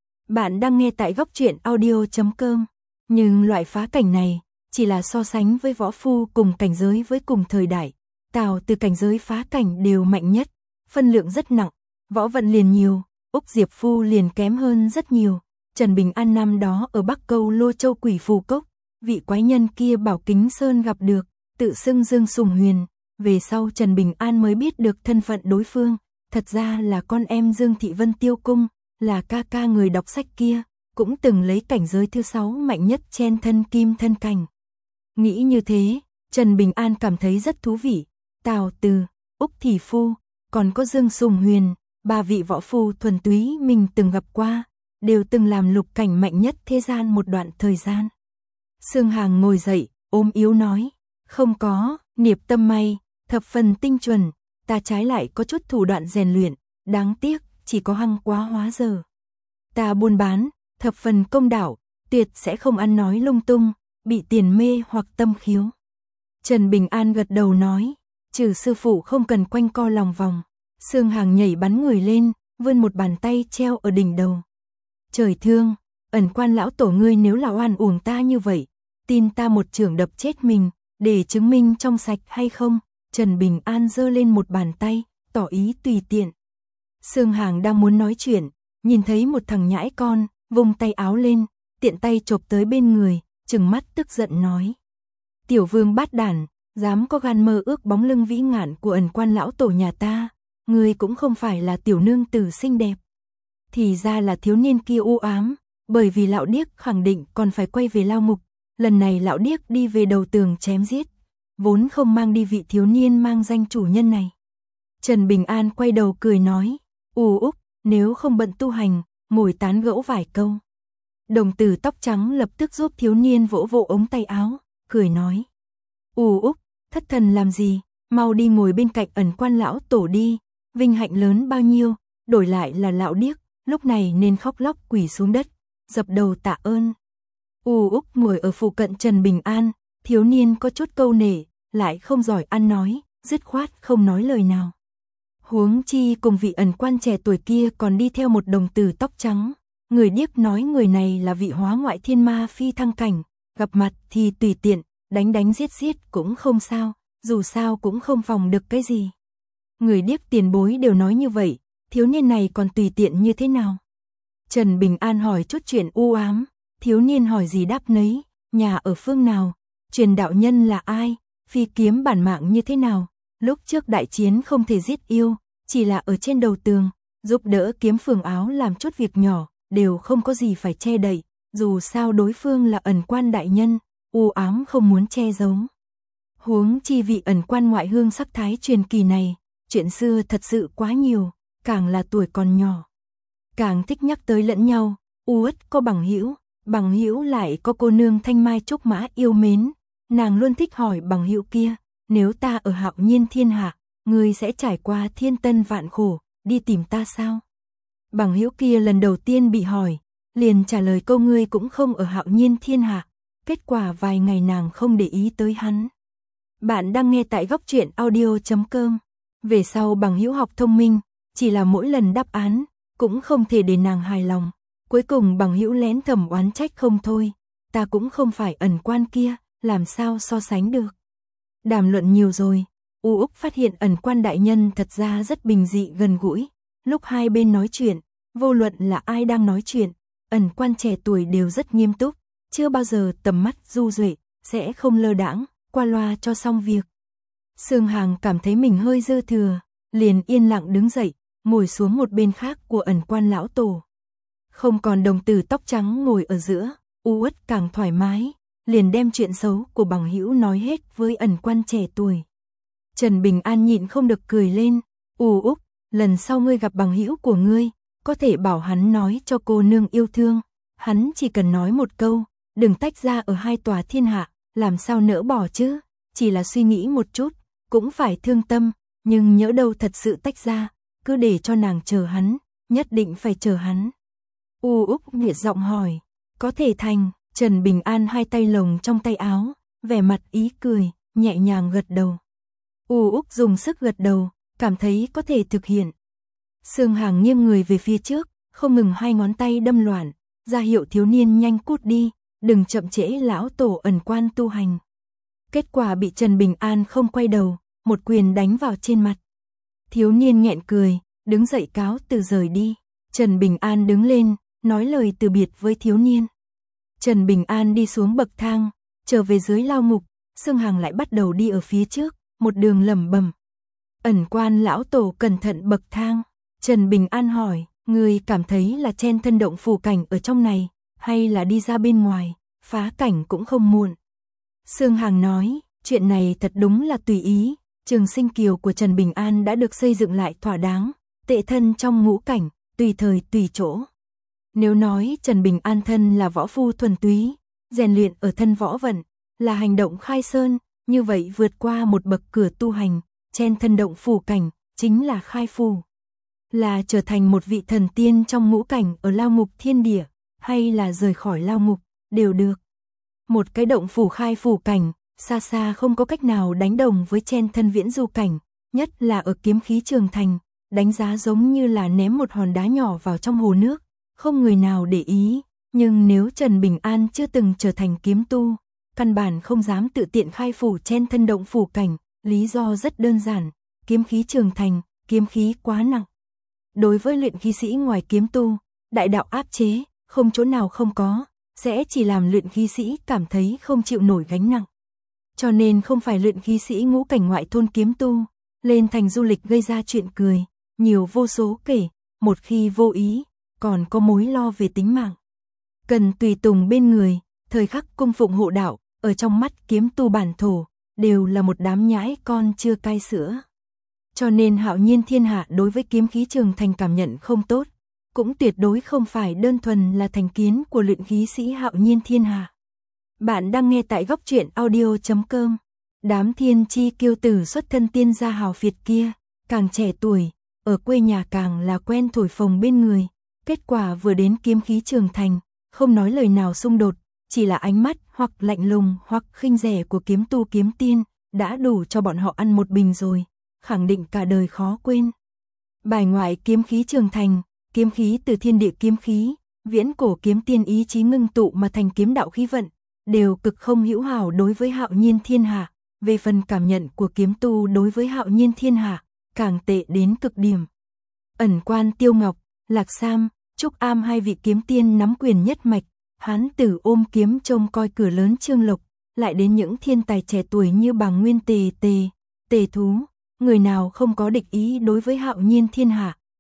S1: Bạn đang nghe tại góc truyện audio chấm com, nhưng loại phá cảnh này chỉ là so sánh với võ phu cùng cảnh giới với cùng thời đại, Tào từ cảnh giới phá cảnh đều mạnh nhất, phân lượng rất nặng, võ vận liền nhiều, Úc Diệp Phu liền kém hơn rất nhiều. Trần Bình An năm đó ở Bắc Câu Lô Châu Quỷ Phù Cốc, vị quái nhân kia Bảo Kính Sơn gặp được, tự xưng Dương Sùng Huyền, về sau Trần Bình An mới biết được thân phận đối phương, thật ra là con em Dương Thị Vân Tiêu Cung, là ca ca người đọc sách kia, cũng từng lấy cảnh giới thứ sáu mạnh nhất chen thân kim thân cảnh. Nghĩ như thế, Trần Bình An cảm thấy rất thú vị. Tào Từ, Úc Thị Phu, còn có Dương Sùng Huyền, ba vị võ phu thuần túy mình từng gặp qua, đều từng làm lục cảnh mạnh nhất thế gian một đoạn thời gian. Sương Hằng ngồi dậy, ôm yếu nói: "Không có, nghiệp tâm may, thập phần tinh chuẩn, ta trái lại có chút thủ đoạn rèn luyện, đáng tiếc, chỉ có hăng quá hóa giờ. Ta buôn bán, thập phần công đạo, tuyệt sẽ không ăn nói lung tung, bị tiền mê hoặc tâm khiếu." Trần Bình An gật đầu nói: "Trừ sư phụ không cần quanh co lòng vòng." Sương Hằng nhảy bắn người lên, vươn một bàn tay treo ở đỉnh đầu. "Trời thương, Ẩn Quan lão tổ ngươi nếu là oan uổng ta như vậy, tin ta một chưởng đập chết mình, để chứng minh trong sạch hay không?" Trần Bình An giơ lên một bàn tay, tỏ ý tùy tiện. Sương Hằng đang muốn nói chuyện, nhìn thấy một thằng nhãi con, vung tay áo lên, tiện tay chộp tới bên người, trừng mắt tức giận nói: "Tiểu vương bát đản, dám có gan mơ ước bóng lưng vĩ ngạn của Ẩn Quan lão tổ nhà ta, ngươi cũng không phải là tiểu nương tử xinh đẹp." Thì ra là thiếu niên kia u ám, bởi vì lão điếc khẳng định còn phải quay về lao ngục, lần này lão điếc đi về đầu tường chém giết, vốn không mang đi vị thiếu niên mang danh chủ nhân này. Trần Bình An quay đầu cười nói: "U Úc, nếu không bận tu hành, ngồi tán gẫu vài câu." Đồng tử tóc trắng lập tức giúp thiếu niên vỗ vỗ ống tay áo, cười nói: "U Úc, thất thần làm gì, mau đi ngồi bên cạnh Ẩn Quan lão tổ đi, vinh hạnh lớn bao nhiêu, đổi lại là lão điếc, lúc này nên khóc lóc quỳ xuống đất, dập đầu tạ ơn." U Úc ngồi ở phụ cận Trần Bình An, thiếu niên có chút câu nể, lại không giỏi ăn nói, dứt khoát không nói lời nào. Huống chi cùng vị Ẩn Quan trẻ tuổi kia còn đi theo một đồng tử tóc trắng, người điếc nói người này là vị hóa ngoại thiên ma phi thăng cảnh, gặp mặt thì tùy tiện, đánh đánh giết giết cũng không sao, dù sao cũng không phòng được cái gì. Người điếc tiền bối đều nói như vậy, thiếu niên này còn tùy tiện như thế nào? Trần Bình An hỏi chút chuyện u ám, thiếu niên hỏi gì đáp nấy, nhà ở phương nào, truyền đạo nhân là ai, phi kiếm bản mạng như thế nào, lúc trước đại chiến không thể giết yêu, chỉ là ở trên đầu tường, giúp đỡ kiếm phường áo làm chút việc nhỏ, đều không có gì phải che đậy, dù sao đối phương là ẩn quan đại nhân, u ám không muốn che giấu. Huống chi vị ẩn quan ngoại hương sắc thái truyền kỳ này, chuyện xưa thật sự quá nhiều, càng là tuổi còn nhỏ, càng thích nhắc tới lẫn nhau. Uất có bằng hữu, bằng hữu lại có cô nương thanh mai trúc mã yêu mến, nàng luôn thích hỏi bằng hữu kia, nếu ta ở Hạo Nhiên thiên hạ, ngươi sẽ trải qua thiên tân vạn khổ, đi tìm ta sao? Bằng hữu kia lần đầu tiên bị hỏi, liền trả lời câu ngươi cũng không ở Hạo Nhiên thiên hạ, kết quả vài ngày nàng không để ý tới hắn. Bạn đang nghe tại góc truyện audio chấm com. Về sau bằng hữu học thông minh, chỉ là mỗi lần đáp án cũng không thể để nàng hài lòng. Cuối cùng bằng hữu lén thầm oán trách không thôi, ta cũng không phải ẩn quan kia, làm sao so sánh được. Đàm luận nhiều rồi, U Úc phát hiện ẩn quan đại nhân thật ra rất bình dị gần gũi. Lúc hai bên nói chuyện, vô luận là ai đang nói chuyện, ẩn quan trẻ tuổi đều rất nghiêm túc, chưa bao giờ tầm mắt du duệ, sẽ không lơ đãng, qua loa cho xong việc. Sương Hàng cảm thấy mình hơi dư thừa, liền yên lặng đứng dậy, ngồi xuống một bên khác của ẩn quan lão tổ. Không còn đồng tử tóc trắng ngồi ở giữa, U Uất càng thoải mái, liền đem chuyện xấu của bằng hữu nói hết với ẩn quan trẻ tuổi. Trần Bình An nhịn không được cười lên, U Úc, lần sau ngươi gặp bằng hữu của ngươi, có thể bảo hắn nói cho cô nương yêu thương, hắn chỉ cần nói một câu, đừng tách ra ở hai tòa thiên hạ, làm sao nỡ bỏ chứ, chỉ là suy nghĩ một chút, cũng phải thương tâm, nhưng nhỡ đâu thật sự tách ra, cứ để cho nàng chờ hắn, nhất định phải chờ hắn. U Úc nhiệt giọng hỏi, có thể thành. Trần Bình An hai tay lồng trong tay áo, vẻ mặt ý cười, nhẹ nhàng gật đầu. U Úc dùng sức gật đầu, cảm thấy có thể thực hiện. Sương Hàng nghiêng người về phía trước, không ngừng hai ngón tay đâm loạn, ra hiệu thiếu niên nhanh cút đi, đừng chậm trễ lão tổ ẩn quan tu hành. Kết quả bị Trần Bình An không quay đầu, một quyền đánh vào trên mặt. Thiếu niên nghẹn cười, đứng dậy cáo từ rời đi. Trần Bình An đứng lên, nói lời từ biệt với thiếu niên. Trần Bình An đi xuống bậc thang, trở về dưới lao ngục, Sương Hàng lại bắt đầu đi ở phía trước, một đường lẩm bẩm. Ẩn quan lão tổ cẩn thận bậc thang, Trần Bình An hỏi, người cảm thấy là chen thân động phủ cảnh ở trong này, hay là đi ra bên ngoài, phá cảnh cũng không muộn. Sương Hàng nói, chuyện này thật đúng là tùy ý, Trường Sinh Kiều của Trần Bình An đã được xây dựng lại thỏa đáng, tệ thân trong ngũ cảnh, tùy thời tùy chỗ. Nếu nói Trần Bình An thân là võ phu thuần túy, rèn luyện ở thân võ vận, là hành động khai sơn, như vậy vượt qua một bậc cửa tu hành, chen thân động phủ cảnh, chính là khai phù. Là trở thành một vị thần tiên trong ngũ cảnh ở lao ngục thiên địa, hay là rời khỏi lao ngục, đều được. Một cái động phủ khai phù cảnh, xa xa không có cách nào đánh đồng với chen thân viễn du cảnh, nhất là ở kiếm khí trường thành, đánh giá giống như là ném một hòn đá nhỏ vào trong hồ nước. Không người nào để ý, nhưng nếu Trần Bình An chưa từng trở thành kiếm tu, căn bản không dám tự tiện khai phủ chen thân động phủ cảnh, lý do rất đơn giản, kiếm khí trường thành, kiếm khí quá nặng. Đối với luyện khí sĩ ngoài kiếm tu, đại đạo áp chế, không chỗ nào không có, sẽ chỉ làm luyện khí sĩ cảm thấy không chịu nổi gánh nặng. Cho nên không phải luyện khí sĩ ngũ cảnh ngoại thôn kiếm tu, lên thành du lịch gây ra chuyện cười, nhiều vô số kể, một khi vô ý, còn có mối lo về tính mạng. Cần tùy tùng bên người, thời khắc cung phụng hộ đạo, ở trong mắt kiếm tu bản thổ, đều là một đám nhãi con chưa cai sữa. Cho nên Hạo Nhiên thiên hạ đối với kiếm khí trường thành cảm nhận không tốt, cũng tuyệt đối không phải đơn thuần là thành kiến của luyện khí sĩ Hạo Nhiên thiên hạ. Bạn đang nghe tại góc truyện audio chấm com. Đám thiên chi kiêu tử xuất thân tiên gia hào phiệt kia, càng trẻ tuổi, ở quê nhà càng là quen thổi phồng bên người. Kết quả vừa đến kiếm khí trường thành, không nói lời nào xung đột, chỉ là ánh mắt hoặc lạnh lùng hoặc khinh rẻ của kiếm tu kiếm tiên, đã đủ cho bọn họ ăn một bình rồi, khẳng định cả đời khó quên. Bài ngoại kiếm khí trường thành, kiếm khí từ thiên địa kiếm khí, viễn cổ kiếm tiên ý chí ngưng tụ mà thành kiếm đạo khí vận, đều cực không hữu hảo đối với Hạo Nhiên thiên hạ. Về phần cảm nhận của kiếm tu đối với Hạo Nhiên thiên hạ, càng tệ đến cực điểm. Ẩn quan Tiêu Ngọc, Lạc Sam, Trúc Am hai vị kiếm tiên nắm quyền nhất mạch, hán tử ôm kiếm trông coi cửa lớn Trương Lộc, lại đến những thiên tài trẻ tuổi như Bàng Nguyên Tề Tề, Tề Thú, người nào không có địch ý đối với Hạo Nhiên thiên hạ,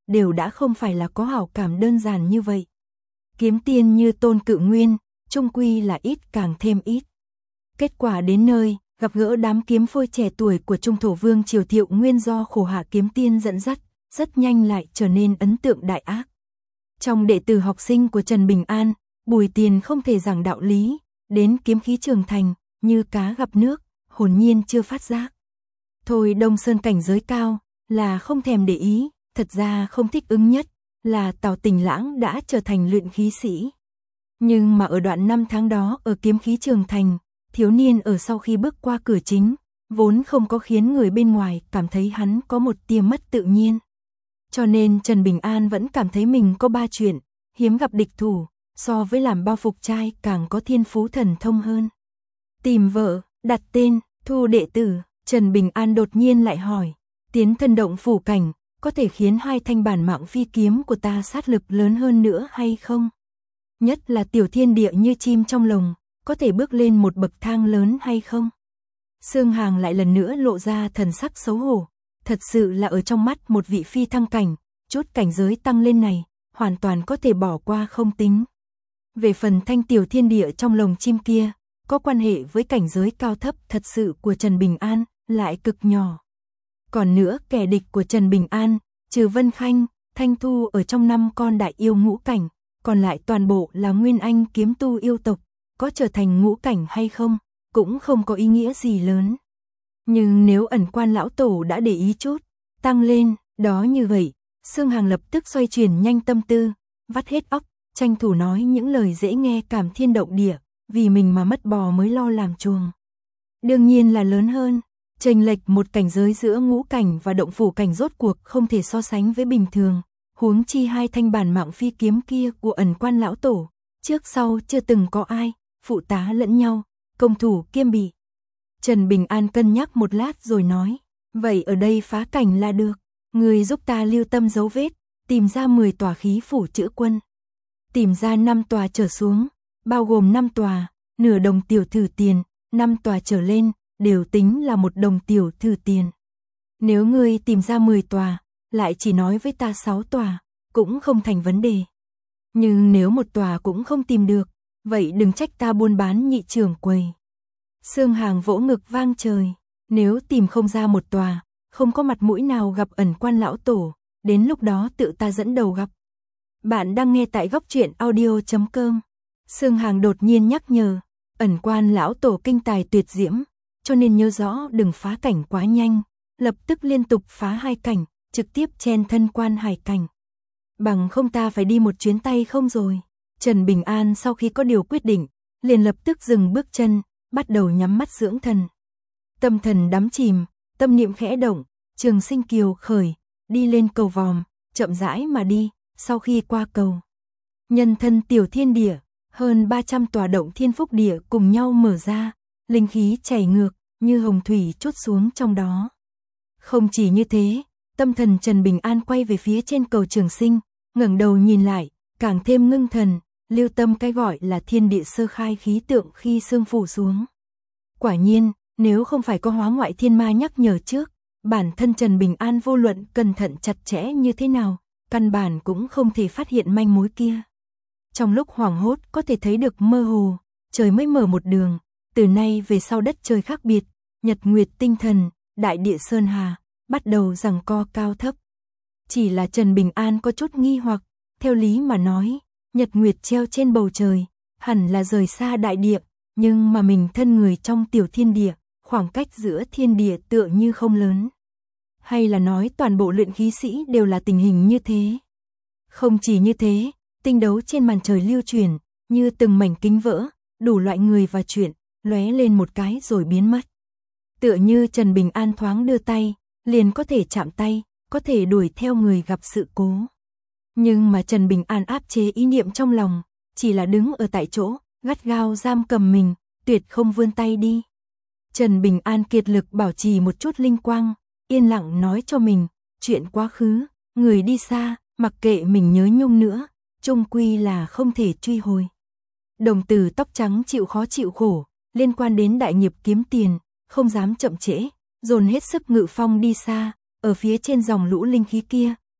S1: đều đã không phải là có hảo cảm đơn giản như vậy. Kiếm tiên như Tôn Cự Nguyên, chung quy là ít càng thêm ít. Kết quả đến nơi, gặp gỡ đám kiếm phôi trẻ tuổi của Trung Thổ Vương Triều Thiệu Nguyên do khổ hạ kiếm tiên dẫn dắt, rất nhanh lại trở nên ấn tượng đại ác. Trong đệ tử học sinh của Trần Bình An, Bùi Tiền không thể giảng đạo lý, đến kiếm khí trường thành, như cá gặp nước, hồn nhiên chưa phát giác. Thôi Đông Sơn cảnh giới cao, là không thèm để ý, thật ra không thích ứng nhất, là Tào Tình Lãng đã trở thành luyện khí sĩ. Nhưng mà ở đoạn năm tháng đó ở kiếm khí trường thành, thiếu niên ở sau khi bước qua cửa chính, vốn không có khiến người bên ngoài cảm thấy hắn có một tia mất tự nhiên. Cho nên Trần Bình An vẫn cảm thấy mình có ba chuyện, hiếm gặp địch thủ, so với làm bao phục trai càng có thiên phú thần thông hơn. Tìm vợ, đặt tên, thu đệ tử, Trần Bình An đột nhiên lại hỏi, tiến thân động phủ cảnh, có thể khiến hai thanh bản mạng phi kiếm của ta sát lực lớn hơn nữa hay không? Nhất là tiểu thiên địa như chim trong lồng, có thể bước lên một bậc thang lớn hay không? Sương Hàng lại lần nữa lộ ra thần sắc xấu hổ, thật sự là ở trong mắt một vị phi thăng cảnh, chút cảnh giới tăng lên này, hoàn toàn có thể bỏ qua không tính. Về phần thanh tiểu thiên địa trong lồng chim kia, có quan hệ với cảnh giới cao thấp thật sự của Trần Bình An, lại cực nhỏ. Còn nữa kẻ địch của Trần Bình An, trừ Vân Khanh, Thanh Thu ở trong năm con đại yêu ngũ cảnh, còn lại toàn bộ là nguyên anh kiếm tu yêu tộc, có trở thành ngũ cảnh hay không, cũng không có ý nghĩa gì lớn. Nhưng nếu ẩn quan lão tổ đã để ý chút, tăng lên, đó như vậy, Sương Hàng lập tức xoay chuyển nhanh tâm tư, vắt hết óc, tranh thủ nói những lời dễ nghe cảm thiên động địa, vì mình mà mất bò mới lo làm chuồng. Đương nhiên là lớn hơn, chênh lệch một cảnh giới giữa ngũ cảnh và động phủ cảnh rốt cuộc không thể so sánh với bình thường, huống chi hai thanh bản mạng phi kiếm kia của ẩn quan lão tổ, trước sau chưa từng có ai, phụ tá lẫn nhau, công thủ kiêm bị. Trần Bình An cân nhắc một lát rồi nói, vậy ở đây phá cảnh là được, người giúp ta lưu tâm dấu vết, tìm ra mười tòa khí phủ chữ quân. Tìm ra năm tòa trở xuống, bao gồm năm tòa, nửa đồng tiểu thử tiền, năm tòa trở lên, đều tính là một đồng tiểu thử tiền. Nếu ngươi tìm ra mười tòa, lại chỉ nói với ta sáu tòa, cũng không thành vấn đề. Nhưng nếu một tòa cũng không tìm được, vậy đừng trách ta buôn bán nhị trưởng quầy. Sương Hàng vỗ ngực vang trời, nếu tìm không ra một tòa, không có mặt mũi nào gặp ẩn quan lão tổ, đến lúc đó tự ta dẫn đầu gặp. Bạn đang nghe tại góc truyện audio chấm com. Sương Hàng đột nhiên nhắc nhở, ẩn quan lão tổ kinh tài tuyệt diễm, cho nên nhớ rõ đừng phá cảnh quá nhanh, lập tức liên tục phá hai cảnh, trực tiếp chen thân quan hải cảnh. Bằng không ta phải đi một chuyến tay không rồi. Trần Bình An sau khi có điều quyết định, liền lập tức dừng bước chân, bắt đầu nhắm mắt dưỡng thần. Tâm thần đắm chìm, tâm niệm khẽ động, Trường Sinh Kiều khởi, đi lên cầu vòm, chậm rãi mà đi, sau khi qua cầu. Nhân thân tiểu thiên địa, hơn ba trăm tòa động thiên phúc địa cùng nhau mở ra, linh khí chảy ngược, như hồng thủy trút xuống trong đó. Không chỉ như thế, tâm thần Trần Bình An quay về phía trên cầu Trường Sinh, ngẩng đầu nhìn lại, càng thêm ngưng thần, lưu tâm cái gọi là thiên địa sơ khai khí tượng khi sương phủ xuống. Quả nhiên, nếu không phải có hóa ngoại thiên ma nhắc nhở trước, bản thân Trần Bình An vô luận cẩn thận chặt chẽ như thế nào, căn bản cũng không thể phát hiện manh mối kia. Trong lúc hoảng hốt có thể thấy được mơ hồ, trời mới mở một đường, từ nay về sau đất trời khác biệt, nhật nguyệt tinh thần, đại địa sơn hà, bắt đầu giằng co cao thấp. Chỉ là Trần Bình An có chút nghi hoặc, theo lý mà nói, nhật nguyệt treo trên bầu trời, hẳn là rời xa đại địa, nhưng mà mình thân người trong tiểu thiên địa, khoảng cách giữa thiên địa tựa như không lớn. Hay là nói toàn bộ luyện khí sĩ đều là tình hình như thế? Không chỉ như thế, tinh đấu trên màn trời lưu chuyển, như từng mảnh kính vỡ, đủ loại người và chuyện, lóe lên một cái rồi biến mất. Tựa như Trần Bình An thoáng đưa tay, liền có thể chạm tay, có thể đuổi theo người gặp sự cố. Nhưng mà Trần Bình An áp chế ý niệm trong lòng, chỉ là đứng ở tại chỗ, gắt gao giam cầm mình, tuyệt không vươn tay đi. Trần Bình An kiệt lực bảo trì một chút linh quang, yên lặng nói cho mình, chuyện quá khứ, người đi xa, mặc kệ mình nhớ nhung nữa, chung quy là không thể truy hồi. Đồng tử tóc trắng chịu khó chịu khổ, liên quan đến đại nghiệp kiếm tiền, không dám chậm trễ, dồn hết sức ngự phong đi xa, ở phía trên dòng lũ linh khí kia,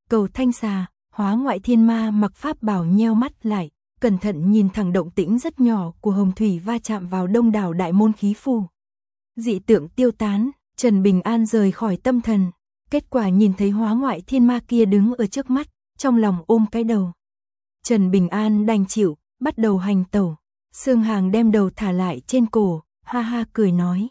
S1: Cầu Thanh Xà, Hóa Ngoại Thiên Ma mặc pháp bảo nheo mắt lại, cẩn thận nhìn thẳng động tĩnh rất nhỏ của hồng thủy va chạm vào đông đảo đại môn khí phù. Dị tượng tiêu tán, Trần Bình An rời khỏi tâm thần, kết quả nhìn thấy Hóa Ngoại Thiên Ma kia đứng ở trước mắt, trong lòng ôm cái đầu. Trần Bình An đành chịu, bắt đầu hành tẩu. Sương Hàng đem đầu thả lại trên cổ, ha ha cười nói.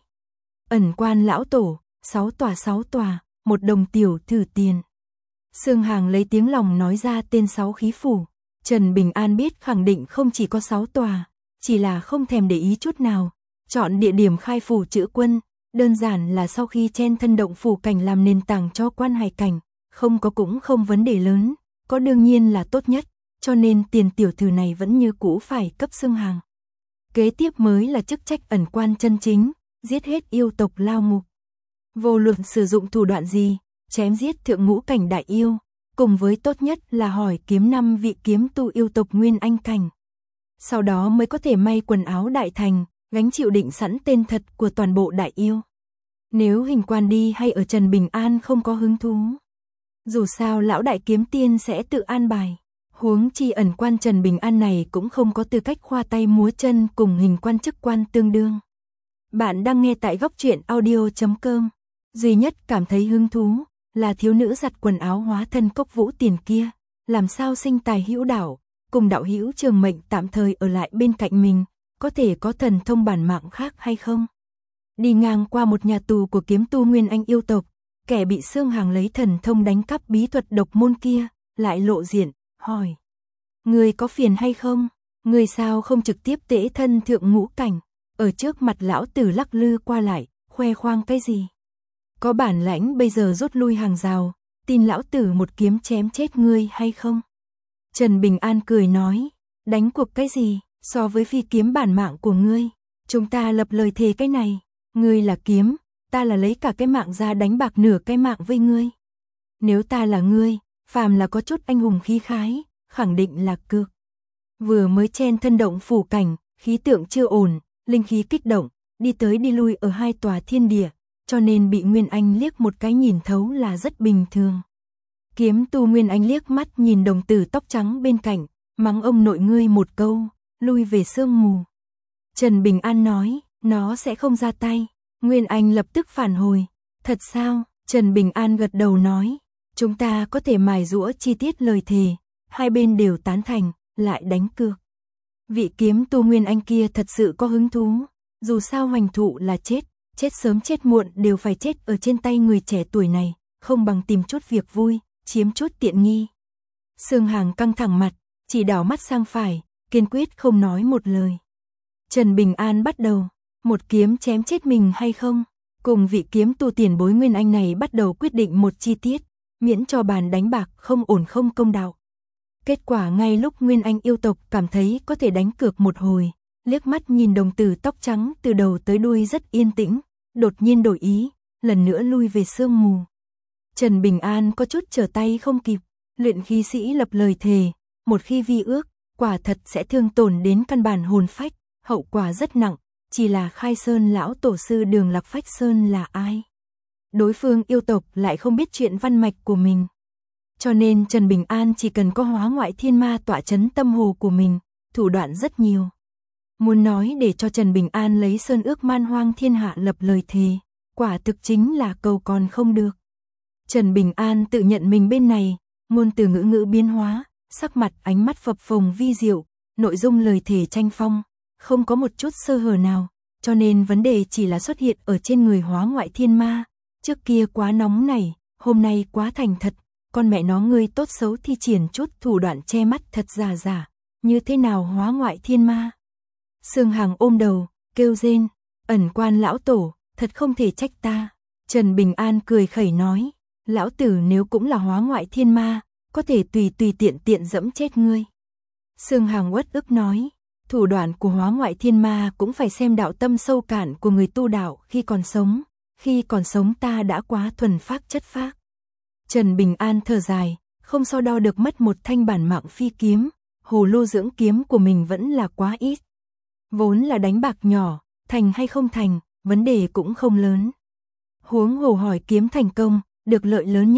S1: Ẩn Quan lão tổ, sáu tòa sáu tòa, một đồng tiểu thử tiền. Sương Hàng lấy tiếng lòng nói ra tên sáu khí phủ. Trần Bình An biết khẳng định không chỉ có sáu tòa, chỉ là không thèm để ý chút nào. Chọn địa điểm khai phủ chữa quân, đơn giản là sau khi chen thân động phủ cảnh làm nền tảng cho quan hải cảnh, không có cũng không vấn đề lớn, có đương nhiên là tốt nhất, cho nên tiền tiểu thử này vẫn như cũ phải cấp Sương Hàng. Kế tiếp mới là chức trách ẩn quan chân chính, giết hết yêu tộc lao ngục. Vô luận sử dụng thủ đoạn gì, chém giết thượng ngũ cảnh đại yêu, cùng với tốt nhất là hỏi kiếm năm vị kiếm tu yêu tộc nguyên anh cảnh. Sau đó mới có thể may quần áo đại thành, gánh chịu định sẵn tên thật của toàn bộ đại yêu. Nếu Hình Quan đi hay ở Trần Bình An không có hứng thú. Dù sao lão đại kiếm tiên sẽ tự an bài. Huống chi ẩn quan Trần Bình An này cũng không có tư cách khoa tay múa chân cùng Hình Quan chức quan tương đương. Bạn đang nghe tại góc truyện audio chấm com. Duy nhất cảm thấy hứng thú là thiếu nữ giặt quần áo hóa thân Cốc Vũ Tiền kia, làm sao sinh tài hữu đạo, cùng đạo hữu Trường Mệnh tạm thời ở lại bên cạnh mình, có thể có thần thông bản mạng khác hay không? Đi ngang qua một nhà tù của kiếm tu nguyên anh yêu tộc, kẻ bị Sương Hàng lấy thần thông đánh cắp bí thuật độc môn kia, lại lộ diện, hỏi. Người có phiền hay không? Người sao không trực tiếp tễ thân thượng ngũ cảnh, ở trước mặt lão tử lắc lư qua lại, khoe khoang cái gì? Có bản lãnh bây giờ rút lui hàng rào, tin lão tử một kiếm chém chết ngươi hay không? Trần Bình An cười nói, đánh cuộc cái gì, so với phi kiếm bản mạng của ngươi, chúng ta lập lời thề cái này, ngươi là kiếm, ta là lấy cả cái mạng ra đánh bạc nửa cái mạng với ngươi. Nếu ta là ngươi, phàm là có chút anh hùng khí khái, khẳng định là cược. Vừa mới chen thân động phủ cảnh, khí tượng chưa ổn, linh khí kích động, đi tới đi lui ở hai tòa thiên địa, cho nên bị Nguyên Anh liếc một cái nhìn thấu là rất bình thường. Kiếm tu Nguyên Anh liếc mắt nhìn đồng tử tóc trắng bên cạnh, mắng ông nội ngươi một câu, lui về sương mù. Trần Bình An nói, nó sẽ không ra tay. Nguyên Anh lập tức phản hồi, thật sao? Trần Bình An gật đầu nói, chúng ta có thể mài giũa chi tiết lời thề, hai bên đều tán thành, lại đánh cược. Vị kiếm tu Nguyên Anh kia thật sự có hứng thú, dù sao hoành thụ là chết, chết sớm chết muộn đều phải chết ở trên tay người trẻ tuổi này, không bằng tìm chút việc vui, chiếm chút tiện nghi. Sương Hàng căng thẳng mặt, chỉ đảo mắt sang phải, kiên quyết không nói một lời. Trần Bình An bắt đầu, một kiếm chém chết mình hay không, cùng vị kiếm tu tiền bối Nguyên Anh này bắt đầu quyết định một chi tiết, miễn cho bàn đánh bạc không ổn không công đạo. Kết quả ngay lúc Nguyên Anh yêu tộc cảm thấy có thể đánh cược một hồi, liếc mắt nhìn đồng tử tóc trắng từ đầu tới đuôi rất yên tĩnh, đột nhiên đổi ý, lần nữa lui về sương mù. Trần Bình An có chút trở tay không kịp, luyện khí sĩ lập lời thề, một khi vi ước, quả thật sẽ thương tổn đến căn bản hồn phách, hậu quả rất nặng, chỉ là Khai Sơn lão tổ sư Đường Lạc Phách Sơn là ai? Đối phương yêu tộc lại không biết chuyện văn mạch của mình. Cho nên Trần Bình An chỉ cần có Hóa Ngoại Thiên Ma tọa chấn tâm hồ của mình, thủ đoạn rất nhiều. Muốn nói để cho Trần Bình An lấy sơn ước man hoang thiên hạ lập lời thề, quả thực chính là cầu còn không được. Trần Bình An tự nhận mình bên này, ngôn từ ngữ ngữ biến hóa, sắc mặt ánh mắt phập phồng vi diệu, nội dung lời thề tranh phong, không có một chút sơ hở nào, cho nên vấn đề chỉ là xuất hiện ở trên người Hóa Ngoại Thiên Ma. Trước kia quá nóng này, hôm nay quá thành thật, con mẹ nó ngươi tốt xấu thi triển chút thủ đoạn che mắt thật giả giả, như thế nào Hóa Ngoại Thiên Ma? Sương Hàng ôm đầu, kêu rên, ẩn quan lão tổ, thật không thể trách ta. Trần Bình An cười khẩy nói, lão tử nếu cũng là Hóa Ngoại Thiên Ma, có thể tùy tùy tiện tiện dẫm chết ngươi. Sương Hàng uất ức nói, thủ đoạn của Hóa Ngoại Thiên Ma cũng phải xem đạo tâm sâu cạn của người tu đạo khi còn sống, khi còn sống ta đã quá thuần phác chất phác. Trần Bình An thở dài, không so đo được mất một thanh bản mạng phi kiếm, hồ lô dưỡng kiếm của mình vẫn là quá ít. Vốn là đánh bạc nhỏ, thành hay không thành, vấn đề cũng không lớn. Huống hồ hỏi kiếm thành công, được lợi lớn nhất,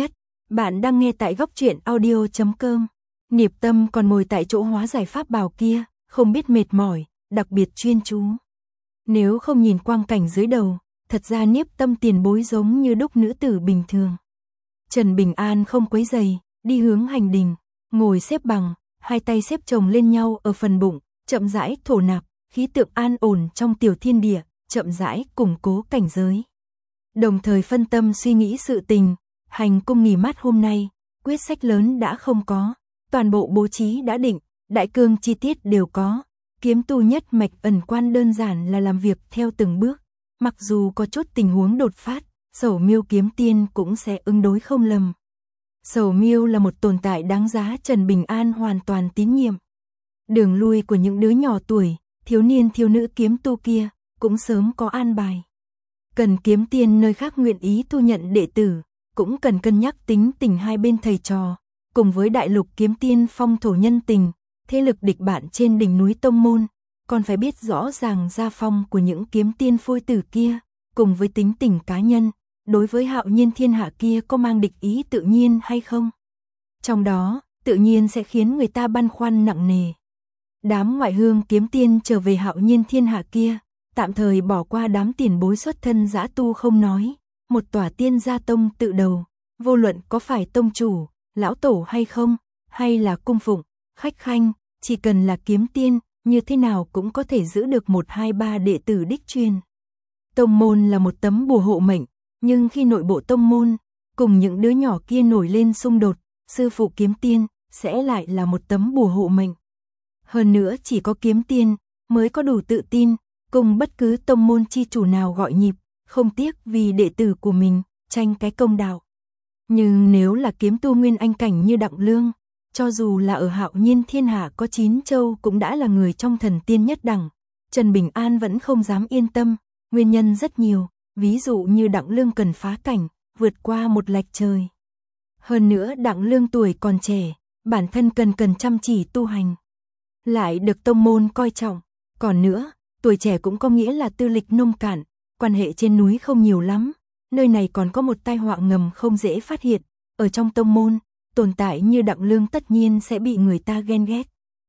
S1: Bạn đang nghe tại góc truyện audio chấm com. Niệm Tâm còn ngồi tại chỗ hóa giải pháp bảo kia, không biết mệt mỏi, đặc biệt chuyên chú. Nếu không nhìn quang cảnh dưới đầu, thật ra Niệm Tâm tiền bối giống như đúc nữ tử bình thường. Trần Bình An không quấy giày, đi hướng hành đình, ngồi xếp bằng, hai tay xếp chồng lên nhau ở phần bụng, chậm rãi thổ nạp, khí tượng an ổn trong tiểu thiên địa, chậm rãi củng cố cảnh giới. Đồng thời phân tâm suy nghĩ sự tình, hành cung nghỉ mát hôm nay, quyết sách lớn đã không có, toàn bộ bố trí đã định, đại cương chi tiết đều có, kiếm tu nhất mạch ẩn quan đơn giản là làm việc theo từng bước, mặc dù có chút tình huống đột phát, Sầu Miêu kiếm tiên cũng sẽ ứng đối không lầm. Sầu Miêu là một tồn tại đáng giá Trần Bình An hoàn toàn tín nhiệm. Đường lui của những đứa nhỏ tuổi, thiếu niên thiếu nữ kiếm tu kia, cũng sớm có an bài. Cần kiếm tiên nơi khác nguyện ý thu nhận đệ tử, cũng cần cân nhắc tính tình hai bên thầy trò, cùng với đại lục kiếm tiên phong thổ nhân tình, thế lực địch bạn trên đỉnh núi tông môn, còn phải biết rõ ràng gia phong của những kiếm tiên phôi tử kia, cùng với tính tình cá nhân, đối với Hạo Nhiên thiên hạ kia có mang địch ý tự nhiên hay không. Trong đó, tự nhiên sẽ khiến người ta băn khoăn nặng nề. Đám ngoại hương kiếm tiên trở về Hạo Nhiên thiên hạ kia, tạm thời bỏ qua đám tiền bối xuất thân dã tu không nói, một tòa tiên gia tông tự đầu, vô luận có phải tông chủ, lão tổ hay không, hay là cung phụng, khách khanh, chỉ cần là kiếm tiên, như thế nào cũng có thể giữ được một hai ba đệ tử đích truyền. Tông môn là một tấm bùa hộ mệnh, nhưng khi nội bộ tông môn, cùng những đứa nhỏ kia nổi lên xung đột, sư phụ kiếm tiên, sẽ lại là một tấm bùa hộ mệnh. Hơn nữa chỉ có kiếm tiên, mới có đủ tự tin, cùng bất cứ tông môn chi chủ nào gọi nhịp, không tiếc vì đệ tử của mình, tranh cái công đạo. Nhưng nếu là kiếm tu nguyên anh cảnh như Đặng Lương, cho dù là ở Hạo Nhiên thiên hạ có chín châu cũng đã là người trong thần tiên nhất đẳng, Trần Bình An vẫn không dám yên tâm, nguyên nhân rất nhiều, ví dụ như Đặng Lương cần phá cảnh, vượt qua một lệch trời. Hơn nữa Đặng Lương tuổi còn trẻ, bản thân cần cần chăm chỉ tu hành, lại được tông môn coi trọng, còn nữa, tuổi trẻ cũng có nghĩa là tư lịch nông cạn, quan hệ trên núi không nhiều lắm, nơi này còn có một tai họa ngầm không dễ phát hiện, ở trong tông môn, tồn tại như Đặng Lương tất nhiên sẽ bị người ta ghen ghét.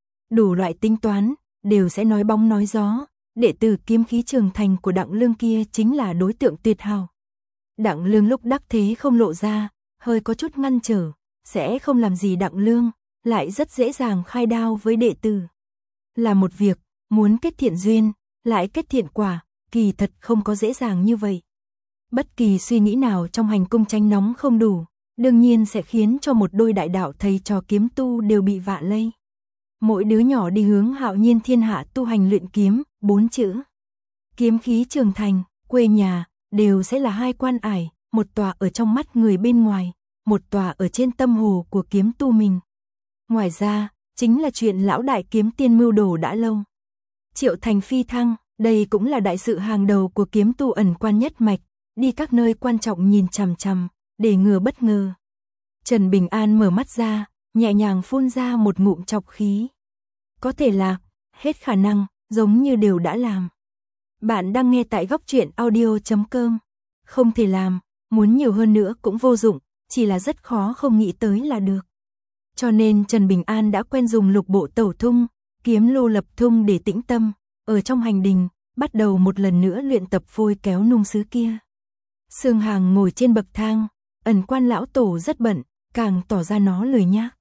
S1: Đủ loại tính toán, đều sẽ nói bóng nói gió, đệ tử kiếm khí trường thành của Đặng Lương kia chính là đối tượng tuyệt hảo. Đặng Lương lúc đắc thế không lộ ra, hơi có chút ngăn trở, sẽ không làm gì Đặng Lương, lại rất dễ dàng khai đao với đệ tử. Là một việc, muốn kết thiện duyên, lại kết thiện quả, kỳ thật không có dễ dàng như vậy. Bất kỳ suy nghĩ nào trong hành cung tranh nóng không đủ, đương nhiên sẽ khiến cho một đôi đại đạo thầy trò kiếm tu đều bị vạ lây. Mỗi đứa nhỏ đi hướng Hạo Nhiên thiên hạ tu hành luyện kiếm, bốn chữ. Kiếm khí trường thành, quê nhà, đều sẽ là hai quan ải, một tòa ở trong mắt người bên ngoài, một tòa ở trên tâm hồ của kiếm tu mình. Ngoài ra, chính là chuyện lão đại kiếm tiên mưu đồ đã lâu. Triệu thành phi thăng, đây cũng là đại sự hàng đầu của kiếm tu ẩn quan nhất mạch, đi các nơi quan trọng nhìn chằm chằm, để ngừa bất ngờ. Trần Bình An mở mắt ra, nhẹ nhàng phun ra một ngụm trọc khí. Có thể là, hết khả năng, giống như đều đã làm. Bạn đang nghe tại góc truyện audio chấm com. Không thể làm, muốn nhiều hơn nữa cũng vô dụng, chỉ là rất khó không nghĩ tới là được. Cho nên Trần Bình An đã quen dùng lục bộ tẩu thung, kiếm lô lập thung để tĩnh tâm, ở trong hành đình, bắt đầu một lần nữa luyện tập phôi kéo nung sứ kia. Sương Hàng ngồi trên bậc thang, ẩn quan lão tổ rất bận, càng tỏ ra nó lười nhác.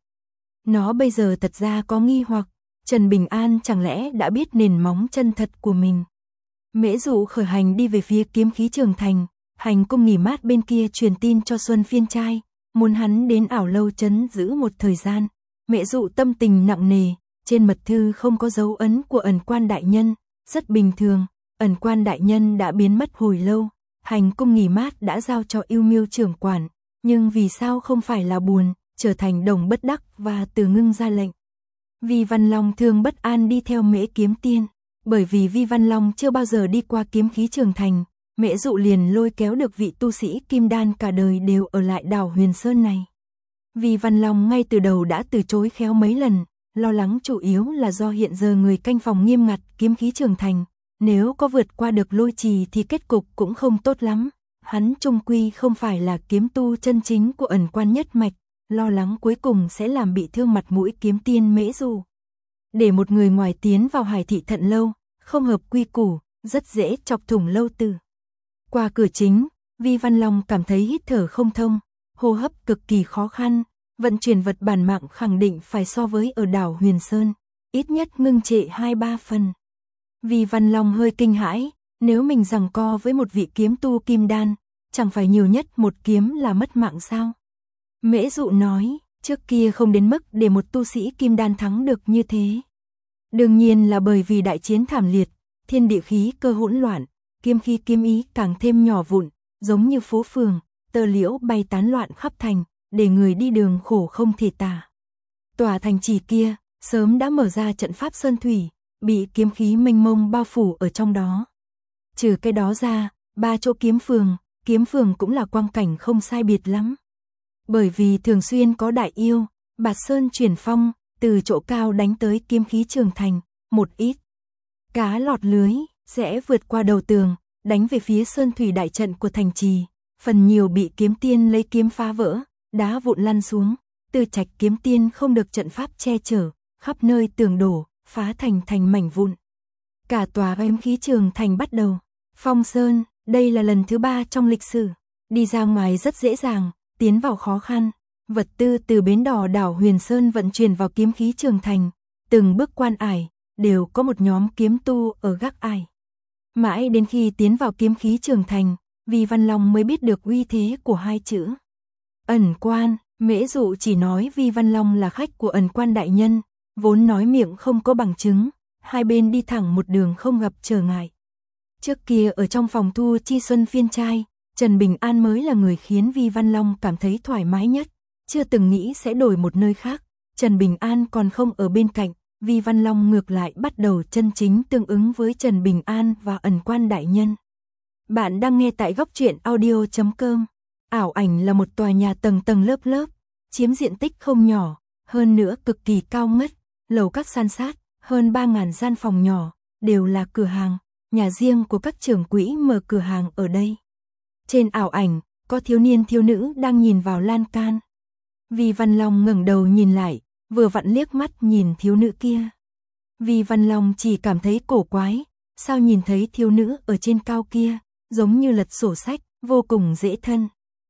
S1: Nó bây giờ thật ra có nghi hoặc, Trần Bình An chẳng lẽ đã biết nền móng chân thật của mình. Mễ Dụ khởi hành đi về phía kiếm khí trường thành, hành cung nghỉ mát bên kia truyền tin cho Xuân Phiên trai, muốn hắn đến ảo lâu trấn giữ một thời gian. Mễ Dụ tâm tình nặng nề, trên mật thư không có dấu ấn của ẩn quan đại nhân, rất bình thường, ẩn quan đại nhân đã biến mất hồi lâu, hành cung nghỉ mát đã giao cho Yêu Miêu trưởng quản, nhưng vì sao không phải là buồn, trở thành đồng bất đắc và từ ngưng ra lệnh. Vi Văn Long thường bất an đi theo Mễ kiếm tiên, bởi vì Vi Văn Long chưa bao giờ đi qua kiếm khí trường thành, Mễ Dụ liền lôi kéo được vị tu sĩ kim đan cả đời đều ở lại đảo Huyền Sơn này. Vi Văn Long ngay từ đầu đã từ chối khéo mấy lần, lo lắng chủ yếu là do hiện giờ người canh phòng nghiêm ngặt kiếm khí trường thành, nếu có vượt qua được lôi trì thì kết cục cũng không tốt lắm. hắn trung quy không phải là kiếm tu chân chính của ẩn quan nhất mạch, lo lắng cuối cùng sẽ làm bị thương mặt mũi kiếm tiên Mễ Dụ. Để một người ngoài tiến vào Hải Thị Thận lâu, không hợp quy củ, rất dễ chọc thủng lâu tử. Qua cửa chính, Vi Văn Long cảm thấy hít thở không thông, hô hấp cực kỳ khó khăn, vận chuyển vật bản mạng khẳng định phải so với ở đảo Huyền Sơn, ít nhất ngưng trệ hai ba phần. Vi Văn Long hơi kinh hãi, nếu mình giằng co với một vị kiếm tu kim đan, chẳng phải nhiều nhất một kiếm là mất mạng sao? Mễ Dụ nói, trước kia không đến mức để một tu sĩ kim đan thắng được như thế. Đương nhiên là bởi vì đại chiến thảm liệt, thiên địa khí cơ hỗn loạn, kiếm khí kiếm ý càng thêm nhỏ vụn, giống như phố phường, tơ liễu bay tán loạn khắp thành, để người đi đường khổ không thể tả. Tòa thành trì kia, sớm đã mở ra trận pháp sơn thủy, bị kiếm khí mênh mông bao phủ ở trong đó. Trừ cái đó ra, ba chỗ kiếm phường, kiếm phường cũng là quang cảnh không sai biệt lắm. Bởi vì thường xuyên có đại yêu, Bạt Sơn chuyển phong, từ chỗ cao đánh tới kiếm khí trường thành, một ít cá lọt lưới, sẽ vượt qua đầu tường, đánh về phía sơn thủy đại trận của thành trì, phần nhiều bị kiếm tiên lấy kiếm phá vỡ, đá vụn lăn xuống, Tư Trạch kiếm tiên không được trận pháp che chở, khắp nơi tường đổ, phá thành thành mảnh vụn. Cả tòa kiếm khí trường thành bắt đầu phong sơn, đây là lần thứ ba trong lịch sử, đi ra ngoài rất dễ dàng, tiến vào khó khăn. Vật tư từ bến đò đảo Huyền Sơn vận chuyển vào kiếm khí trường thành, từng bước quan ải, đều có một nhóm kiếm tu ở gác ải. Mãi đến khi tiến vào kiếm khí trường thành, Vi Văn Long mới biết được uy thế của hai chữ. Ẩn quan, Mễ Dụ chỉ nói Vi Văn Long là khách của ẩn quan đại nhân, vốn nói miệng không có bằng chứng, hai bên đi thẳng một đường không gặp trở ngại. Trước kia ở trong phòng thu chi xuân phiên trai, Trần Bình An mới là người khiến Vi Văn Long cảm thấy thoải mái nhất, chưa từng nghĩ sẽ đổi một nơi khác. Trần Bình An còn không ở bên cạnh, Vi Văn Long ngược lại bắt đầu chân chính tương ứng với Trần Bình An và ẩn quan đại nhân. Bạn đang nghe tại góc truyện audio chấm com. Ảo ảnh là một tòa nhà tầng tầng lớp lớp, chiếm diện tích không nhỏ, hơn nữa cực kỳ cao ngất, lầu các san sát, hơn ba nghìn gian phòng nhỏ, đều là cửa hàng, nhà riêng của các trưởng quỹ mở cửa hàng ở đây. Trên ảo ảnh, có thiếu niên thiếu nữ đang nhìn vào lan can. Vi Văn Long ngẩng đầu nhìn lại, vừa vặn liếc mắt nhìn thiếu nữ kia. Vi Văn Long chỉ cảm thấy cổ quái, sao nhìn thấy thiếu nữ ở trên cao kia, giống như lật sổ sách, vô cùng dễ thân.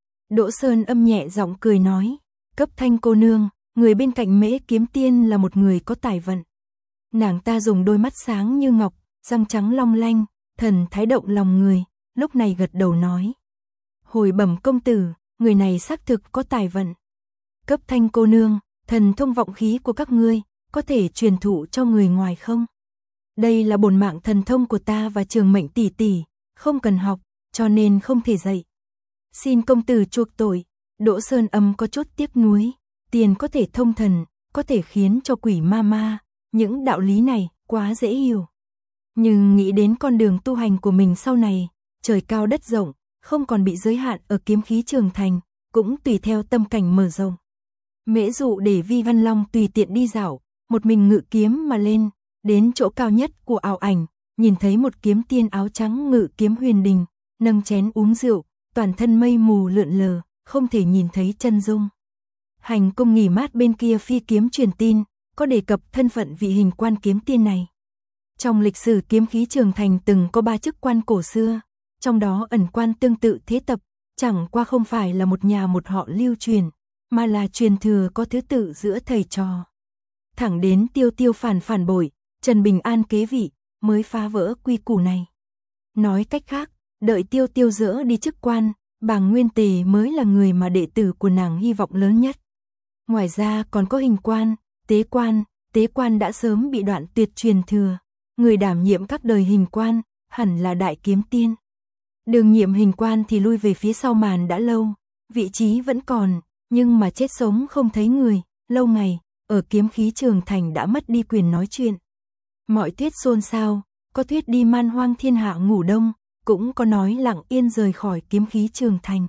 S1: Đỗ Sơn Âm nhẹ giọng cười nói, Cấp Thanh cô nương, người bên cạnh Mễ kiếm tiên là một người có tài vận. Nàng ta dùng đôi mắt sáng như ngọc, răng trắng long lanh, thần thái động lòng người, lúc này gật đầu nói. Hồi bẩm công tử, người này xác thực có tài vận. Cấp Thanh cô nương, thần thông vọng khí của các ngươi, có thể truyền thụ cho người ngoài không? Đây là bổn mạng thần thông của ta và Trường Mệnh tỷ tỷ, không cần học, cho nên không thể dạy. Xin công tử chuộc tội. Đỗ Sơn Âm có chút tiếc nuối, tiền có thể thông thần, có thể khiến cho quỷ ma ma, những đạo lý này quá dễ hiểu. Nhưng nghĩ đến con đường tu hành của mình sau này, trời cao đất rộng, không còn bị giới hạn ở kiếm khí trường thành, cũng tùy theo tâm cảnh mở rộng. Mễ Dụ để Vi Văn Long tùy tiện đi dạo, một mình ngự kiếm mà lên, đến chỗ cao nhất của ảo ảnh, nhìn thấy một kiếm tiên áo trắng ngự kiếm huyền đình, nâng chén uống rượu, toàn thân mây mù lượn lờ, không thể nhìn thấy chân dung. Hành cung nghỉ mát bên kia phi kiếm truyền tin, có đề cập thân phận vị hình quan kiếm tiên này. Trong lịch sử kiếm khí trường thành từng có ba chức quan cổ xưa, trong đó ẩn quan tương tự thế tập, chẳng qua không phải là một nhà một họ lưu truyền, mà là truyền thừa có thứ tự giữa thầy trò. Thẳng đến Tiêu Tiêu phản phản bội, Trần Bình An kế vị, mới phá vỡ quy củ này. Nói cách khác, đợi Tiêu Tiêu dỡ đi chức quan, Bàng Nguyên Tề mới là người mà đệ tử của nàng hy vọng lớn nhất. Ngoài ra còn có hình quan, tế quan, tế quan đã sớm bị đoạn tuyệt truyền thừa, người đảm nhiệm các đời hình quan, hẳn là đại kiếm tiên. Đường nhiệm hình quan thì lui về phía sau màn đã lâu, vị trí vẫn còn, nhưng mà chết sống không thấy người, lâu ngày, ở kiếm khí trường thành đã mất đi quyền nói chuyện. Mọi thuyết xôn xao, có thuyết đi man hoang thiên hạ ngủ đông, cũng có nói lặng yên rời khỏi kiếm khí trường thành.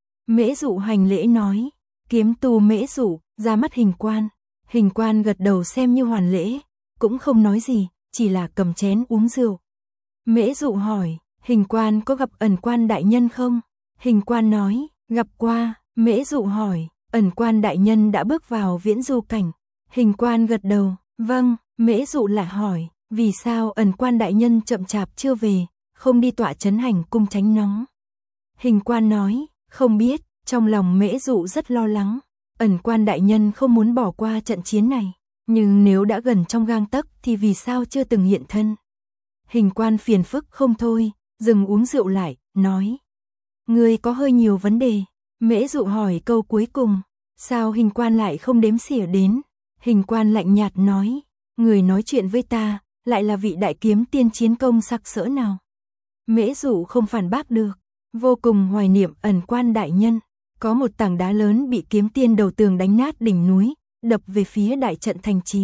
S1: Mễ Dụ hành lễ nói, kiếm tu Mễ Dụ, ra mắt hình quan. Hình quan gật đầu xem như hoàn lễ, cũng không nói gì, chỉ là cầm chén uống rượu. Mễ Dụ hỏi, hình quan có gặp ẩn quan đại nhân không? Hình quan nói, gặp qua. Mễ Dụ hỏi, ẩn quan đại nhân đã bước vào viễn du cảnh. Hình quan gật đầu, vâng. Mễ Dụ lại hỏi, vì sao ẩn quan đại nhân chậm chạp chưa về, không đi tọa trấn hành cung tránh nóng. Hình quan nói, không biết. Trong lòng Mễ Dụ rất lo lắng. Ẩn quan đại nhân không muốn bỏ qua trận chiến này, nhưng nếu đã gần trong gang tấc thì vì sao chưa từng hiện thân. Hình quan phiền phức không thôi, dừng uống rượu lại, nói, ngươi có hơi nhiều vấn đề. Mễ Dụ hỏi câu cuối cùng, sao hình quan lại không đếm xỉa đến. Hình quan lạnh nhạt nói, người nói chuyện với ta, lại là vị đại kiếm tiên chiến công sặc sỡ nào. Mễ Dụ không phản bác được, vô cùng hoài niệm ẩn quan đại nhân. Có một tảng đá lớn bị kiếm tiên đầu tường đánh nát đỉnh núi, đập về phía đại trận thành trì.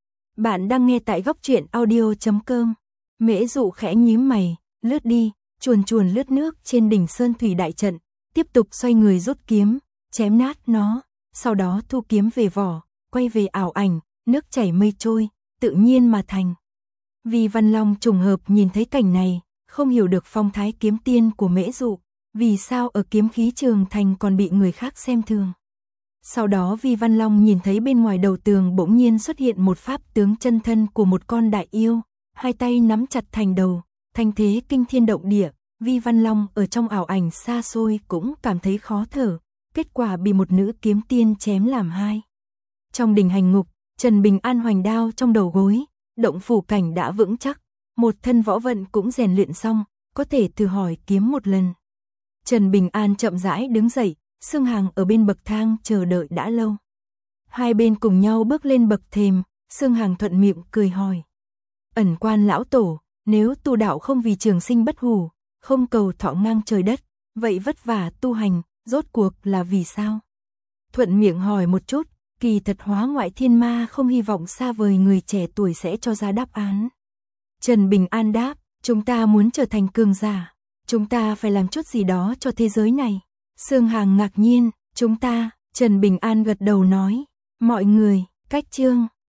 S1: Bạn đang nghe tại góc truyện audio chấm com. Mễ Dụ khẽ nhíu mày, lướt đi, chuồn chuồn lướt nước trên đỉnh sơn thủy đại trận, tiếp tục xoay người rút kiếm, chém nát nó, sau đó thu kiếm về vỏ, quay về ảo ảnh, nước chảy mây trôi, tự nhiên mà thành. Vi Văn Long trùng hợp nhìn thấy cảnh này, không hiểu được phong thái kiếm tiên của Mễ Dụ, vì sao ở kiếm khí trường thành còn bị người khác xem thường. Sau đó Vi Văn Long nhìn thấy bên ngoài đầu tường bỗng nhiên xuất hiện một pháp tướng chân thân của một con đại yêu, hai tay nắm chặt thành đầu, thanh thế kinh thiên động địa. Vi Văn Long ở trong ảo ảnh xa xôi cũng cảm thấy khó thở, kết quả bị một nữ kiếm tiên chém làm hai. Trong đình hành ngục, Trần Bình An hoành đao trong đầu gối, động phủ cảnh đã vững chắc, một thân võ vận cũng rèn luyện xong, có thể thử hỏi kiếm một lần. Trần Bình An chậm rãi đứng dậy, Sương Hằng ở bên bậc thang chờ đợi đã lâu. Hai bên cùng nhau bước lên bậc thềm, Sương Hằng thuận miệng cười hỏi. Ẩn quan lão tổ, nếu tu đạo không vì trường sinh bất hủ, không cầu thọ ngang trời đất, vậy vất vả tu hành, rốt cuộc là vì sao? Thuận miệng hỏi một chút, kỳ thật Hóa Ngoại Thiên Ma không hy vọng xa vời người trẻ tuổi sẽ cho ra đáp án. Trần Bình An đáp, chúng ta muốn trở thành cường giả, chúng ta phải làm chút gì đó cho thế giới này. Sương Hằng ngạc nhiên, chúng ta, Trần Bình An gật đầu nói, mọi người, cách chương.